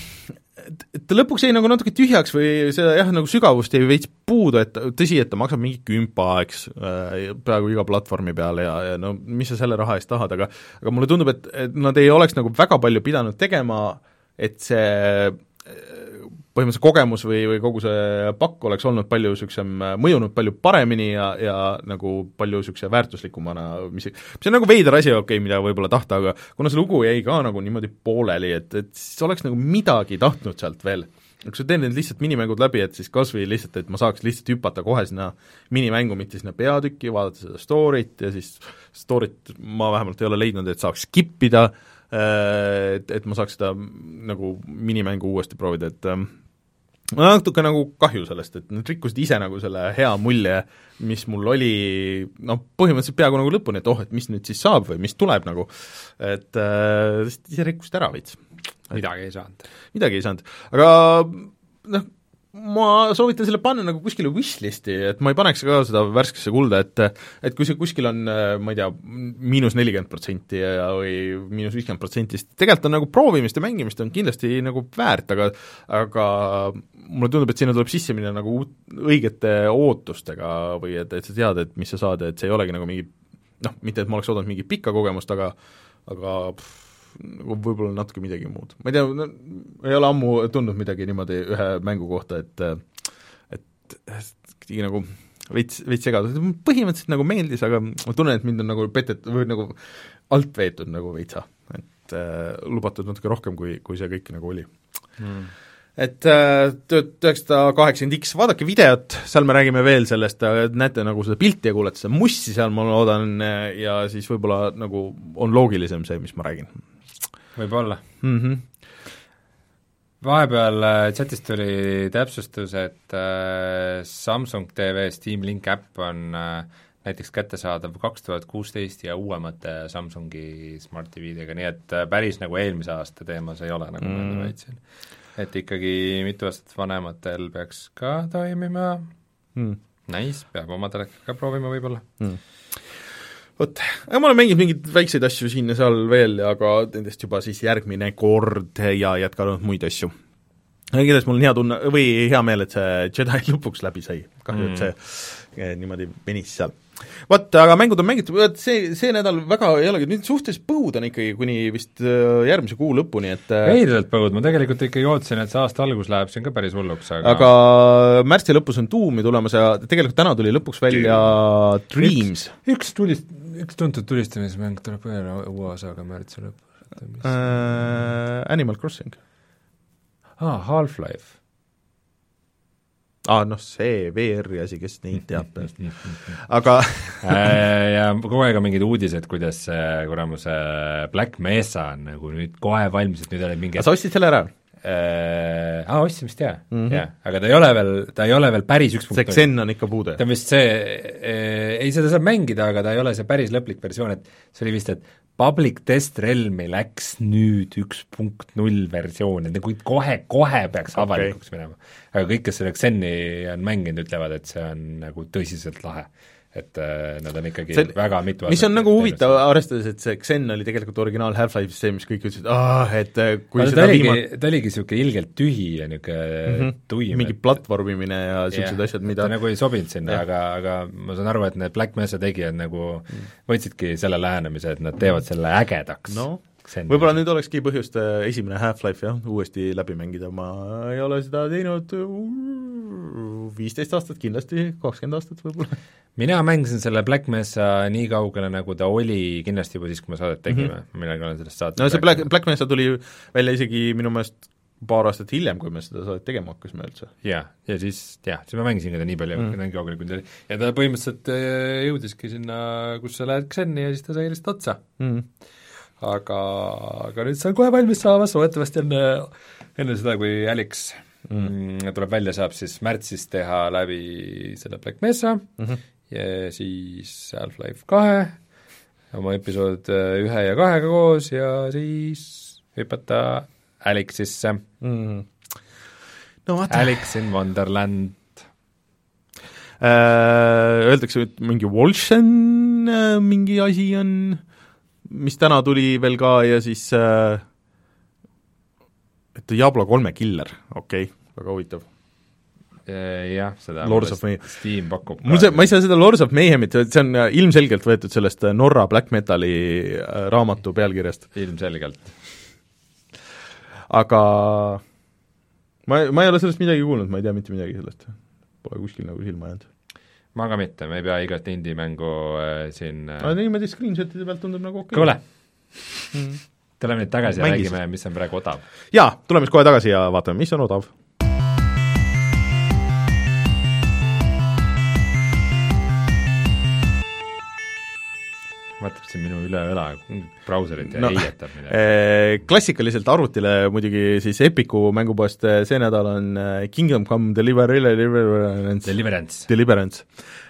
et lõpuks jäi nagu natuke tühjaks või seda jah, nagu sügavust jäi veits puudu, et tõsi, et ta maksab mingi kümpa, eks, peaaegu iga platvormi peale ja, ja no mis sa selle raha eest tahad, aga aga mulle tundub, et, et nad ei oleks nagu väga palju pidanud tegema, et see põhimõtteliselt kogemus või, või kogu see pakk oleks olnud palju niisugusem, mõjunud palju paremini ja, ja nagu palju niisuguse väärtuslikumana, mis, mis on nagu veider asi, okei okay,, mida võib-olla tahta, aga kuna see lugu jäi ka nagu niimoodi pooleli, et, et siis oleks nagu midagi tahtnud sealt veel. Kui sa teed need lihtsalt minimängud läbi, et siis kas või lihtsalt, et ma saaks lihtsalt hüpata kohe sinna minimängu, mitte sinna peatükki, vaadata seda story't ja siis story't ma vähemalt ei ole leidnud, et saaks skip ida, et, et ma saaks seda nagu minimängu uuesti proovida, et natuke nagu kahju sellest, et nad rikkusid ise nagu selle hea mulje, mis mul oli noh, põhimõtteliselt peaaegu nagu lõpuni, et oh, et mis nüüd siis saab või mis tuleb nagu, et äh, ise rikkusid ära veits. Midagi ei saanud. Midagi ei saanud, aga noh, ma soovitan selle panna nagu kuskile wishlisti, et ma ei paneks ka seda värskesse kulda, et et kui see kuskil on, ma ei tea, miinus nelikümmend protsenti või miinus viiskümmend protsenti, siis tegelikult on nagu proovimist ja mängimist on kindlasti nagu väärt, aga aga mulle tundub, et sinna tuleb sisse minna nagu uut, õigete ootustega või et, et sa tead, et mis sa saad, et see ei olegi nagu mingi noh, mitte et ma oleks oodanud mingit pikka kogemust, aga aga pff, võib-olla natuke midagi muud. Ma ei tea no,, ei ole ammu tundnud midagi niimoodi ühe mängu kohta, et et, et nagu veits, veits segada, põhimõtteliselt nagu meeldis, aga ma tunnen, et mind on nagu petet- või nagu alt veetud nagu veitsa, et äh, lubatud natuke rohkem, kui, kui see kõik nagu oli hmm. Et tuhat üheksasada kaheksakümmend X, vaadake videot, seal me räägime veel sellest, näete nagu seda pilti ja kuulete seda mussi seal, ma loodan, ja siis võib-olla nagu on loogilisem see, mis ma räägin. Võib-olla mm-hmm. Vahepeal chatis tuli täpsustus, et Samsung T V Steam Link äpp on näiteks kättesaadav kaks tuhat kuusteist ja uuemate Samsungi Smart T V-dega, nii et päris nagu eelmise aasta teemas ei ole, nagu mm. ma enne väitsin. Et ikkagi mitu aastat vanematel peaks ka toimima mm., nice, peab oma telekaga proovima võib-olla mm.. Vot, ma olen mänginud mingeid väikseid asju siin ja seal veel, aga nendest juba siis järgmine kord ja jätkanud muid asju. Igatahes mul on hea tunne, või hea meel, et see Jedi lõpuks läbi sai, kahju, mm. et see niimoodi venis seal. Vot, aga mängud on mängitud, see, see nädal väga ei olegi, nüüd suhteliselt põud on ikkagi kuni vist järgmise kuu lõpuni, et veidralt põud, ma tegelikult ikkagi ootasin, et see aasta algus läheb siin ka päris hulluks, aga aga märtsi lõpus on Doomi tulemas ja tegelikult täna tuli lõpuks välja Dreams. Üks, üks, tulist, üks tuntud tulistamismäng tuleb veel uue osaga märtsi lõpus. Äh, Animal Crossing. Ah, Half-Life. Aa, noh, see V R-i asi, kes neid teab peast. Aga ja kogu aeg on mingid uudised, kuidas see, kuramus, Black Mesa on nagu nüüd kohe valmis, et nüüd oli mingi sa ostsid selle ära? Äh, aa, ostsin vist, jah, mm -hmm. jah, aga ta ei ole veel, ta ei ole veel päris üks punkt. see Xen on ikka puude. ta on vist see, ei, seda saab mängida, aga ta ei ole see päris lõplik versioon, et see oli vist, et Public Test Realmi läks nüüd üks punkt null versioon, et nagu kohe, kohe peaks okay. avalikuks minema. Aga kõik, kes selle Xeni on mänginud, ütlevad, et see on nagu tõsiselt lahe. Et äh, nad on ikkagi see, väga mitu mis on nagu huvitav, arvestades, et see Xen oli tegelikult originaal Half-Life see, mis kõik ütlesid, ah, et kui aga seda ta oligi, viimane ta oligi niisugune ilgelt tühi ja niisugune mm -hmm. tuim. mingi platvormimine ja niisugused asjad, mida ta nagu ei sobinud sinna, aga, aga ma saan aru, et need Black Mesa tegijad nagu mm. võtsidki selle lähenemise, et nad teevad selle ägedaks no. Võib-olla nüüd olekski põhjust esimene Half-Life jah, uuesti läbi mängida, ma ei ole seda teinud viisteist aastat kindlasti, kakskümmend aastat võib-olla. Mina mängisin selle Black Mesa nii kaugele, nagu ta oli kindlasti juba siis, kui me saadet tegime mm, -hmm. millega olen sellest saadet no see Black, Black Mesa tuli välja isegi minu meelest paar aastat hiljem, kui me seda saadet tegema hakkasime üldse. Jah, ja siis, jah, siis ma mängisin ka ta nii palju mm, -hmm. nii kaugele, kui ta oli. Ja ta põhimõtteliselt jõudiski sinna, kus sa lähed Xeni ja siis ta sai lihtsalt otsa mm. -hmm. aga, aga nüüd see on kohe valmis saamas, loodetavasti enne, enne seda, kui Alex mm. tuleb välja, saab siis märtsis teha läbi selle Black Mesa mm -hmm. ja siis Half-Life kahe, oma episood ühe ja kahega koos ja siis hüpata Alyxisse mm.. no vaata. Alyx in Wonderland. Öeldakse, et mingi Wolchen mingi asi on, mis täna tuli veel ka ja siis et Diablo kolme killer, okei okay,, väga huvitav. Jah, seda Lords of Mayhem. Steam pakub mul see, ma ei saa seda Lords of Mayhemit, see on ilmselgelt võetud sellest Norra Black Metali raamatu pealkirjast. Ilmselgelt. Aga ma, ma ei ole sellest midagi kuulnud, ma ei tea mitte midagi sellest. Pole kuskil nagu silma jäänud. Ma ka mitte, me ei pea igat indie-mängu äh, siin äh... aga niimoodi screenshotide pealt tundub nagu okei okay.. Kuule mm., tuleme nüüd tagasi Mängis. Ja räägime, mis on praegu odav. Jaa, tuleme kohe tagasi ja vaatame, mis on odav. vaatab siin minu üle õla brauserit ja no, heietab midagi. Klassikaliselt arvutile muidugi siis Epiku mängupoest see nädal on Kingdom Come Deliverance, Deliverance. Deliverance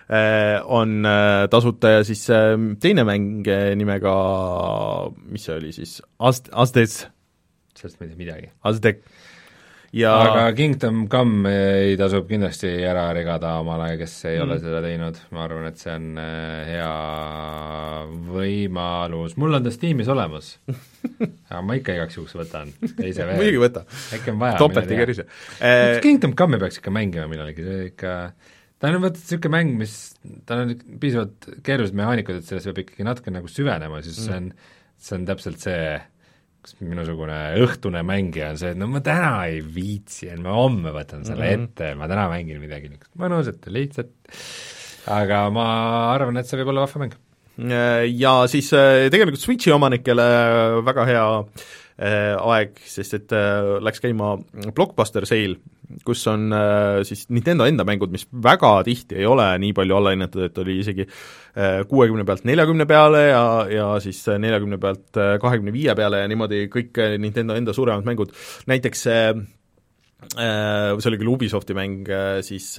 on tasuta ja siis teine mäng nimega, mis see oli siis, Aztec, sellest ma ei tea midagi. Aztec. Ja aga Kingdom Come ei tasub kindlasti ära regada omale, kes ei mm. ole seda teinud, ma arvan, et see on hea võimalus, mul on ta Steamis olemas aga ma ikka igaks juhuks võtan teise veel. muidugi võta, topelt ei kerise. Kingdom Come peaks ikka mängima millalegi, see ikka, ta on võtnud niisugune mäng, mis, ta on piisavalt keerulised mehaanikud, et sellest peab ikkagi natuke nagu süvenema, siis mm. see on, see on täpselt see minusugune õhtune mängija on see, et no ma täna ei viitsi, ma homme võtan selle mm -hmm. ette, ma täna mängin midagi mõnusat ja lihtsat, aga ma arvan, et see võib olla vahva mäng. Ja siis tegelikult Switchi omanikele väga hea aeg, sest et läks käima Blockbuster sale, kus on siis Nintendo enda mängud, mis väga tihti ei ole nii palju alla hinnatud, et oli isegi kuuekümne pealt neljakümne peale ja, ja siis neljakümne pealt kahekümne viie peale ja niimoodi kõik Nintendo enda suuremad mängud, näiteks see oli küll Ubisofti mäng, siis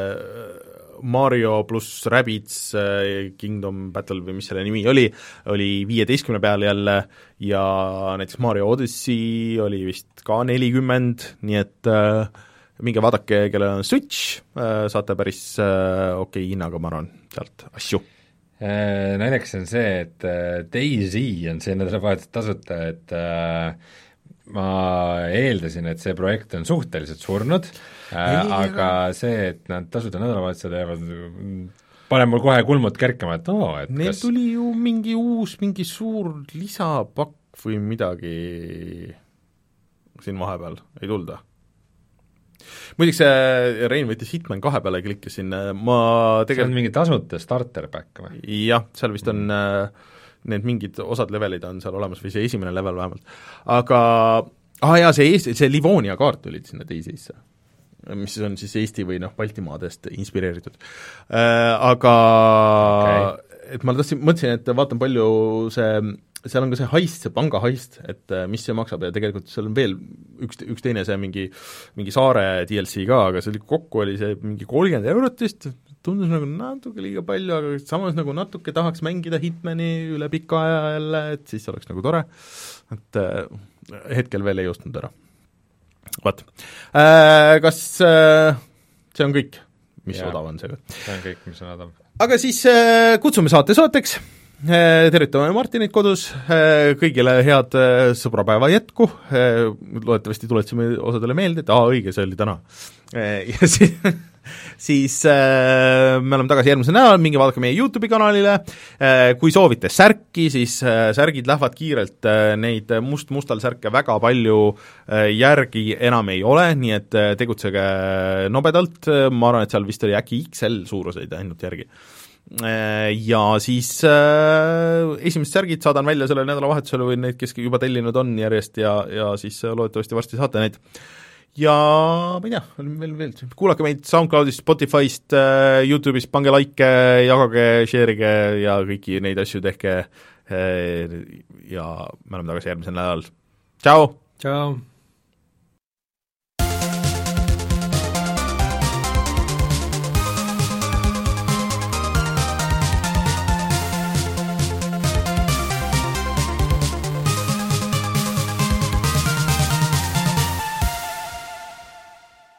Mario pluss Rabbids Kingdom Battle või mis selle nimi oli, oli viieteistkümne peal jälle ja näiteks Mario Odyssey oli vist ka nelikümmend, nii et äh, minge vaadake, kellel on Switch, äh, saate päris äh, okei okay hinnaga, ma arvan, sealt asju. Näiteks on see, et DayZ on see nädalavahetus tasuta, et äh, ma eeldasin, et see projekt on suhteliselt surnud, äh, aga see, et nad tasuta nädalavahetusel jäävad, paneb mul kohe kulmud kerkema, et oo, et neil kas... tuli ju mingi uus, mingi suur lisapakk või midagi siin vahepeal, ei tulda. Muiduks see Rein võttis Hitman kahe peale, klikkisin, ma tegelikult see on mingi tasuta starter pack või? Jah, seal vist on mm. need mingid osad levelid on seal olemas või see esimene level vähemalt, aga ah jaa, see, Eesti, see Livonia kaart tulid sinna teisisse, mis on siis Eesti või noh, Baltimaadest inspireeritud äh,, aga okay. et ma tahtsin, mõtlesin, et vaatan palju see, seal on ka see heist, see panga heist, et mis see maksab ja tegelikult seal on veel üks, üks teine see mingi, mingi saare D L C ka, aga see oli, kokku oli see mingi kolmkümmend eurot vist, tundus nagu natuke liiga palju, aga samas nagu natuke tahaks mängida Hitmani üle pika aja jälle, et siis oleks nagu tore, et äh, hetkel veel ei ostnud ära. Vaat. Äh, kas äh, see on kõik, mis ja, odav on see? See on kõik, mis on odav. Aga siis äh, kutsume saate sooteks, tervitame Martinit kodus, kõigile head sõbrapäeva jätku, loodetavasti tuletasime osadele meelde, et aa, õige, see oli täna. Ja siis, siis me oleme tagasi järgmisel nädalal, minge vaadake meie YouTube'i kanalile, kui soovite särki, siis särgid lähevad kiirelt, neid must-mustal särke väga palju järgi enam ei ole, nii et tegutsege nobedalt, ma arvan, et seal vist oli äkki X L suuruseid ainult järgi. Ja siis äh, esimesed särgid saadan välja sellel nädalavahetusel või neid, kes juba tellinud on järjest ja, ja siis loodetavasti varsti saate neid. Ja ma ei tea, veel, veel, kuulake meid SoundCloudist, Spotify'st, äh, YouTube'ist, pange like, jagage, share'ige ja kõiki neid asju tehke äh, ja me oleme tagasi järgmisel nädalal. Tšau! Tšau!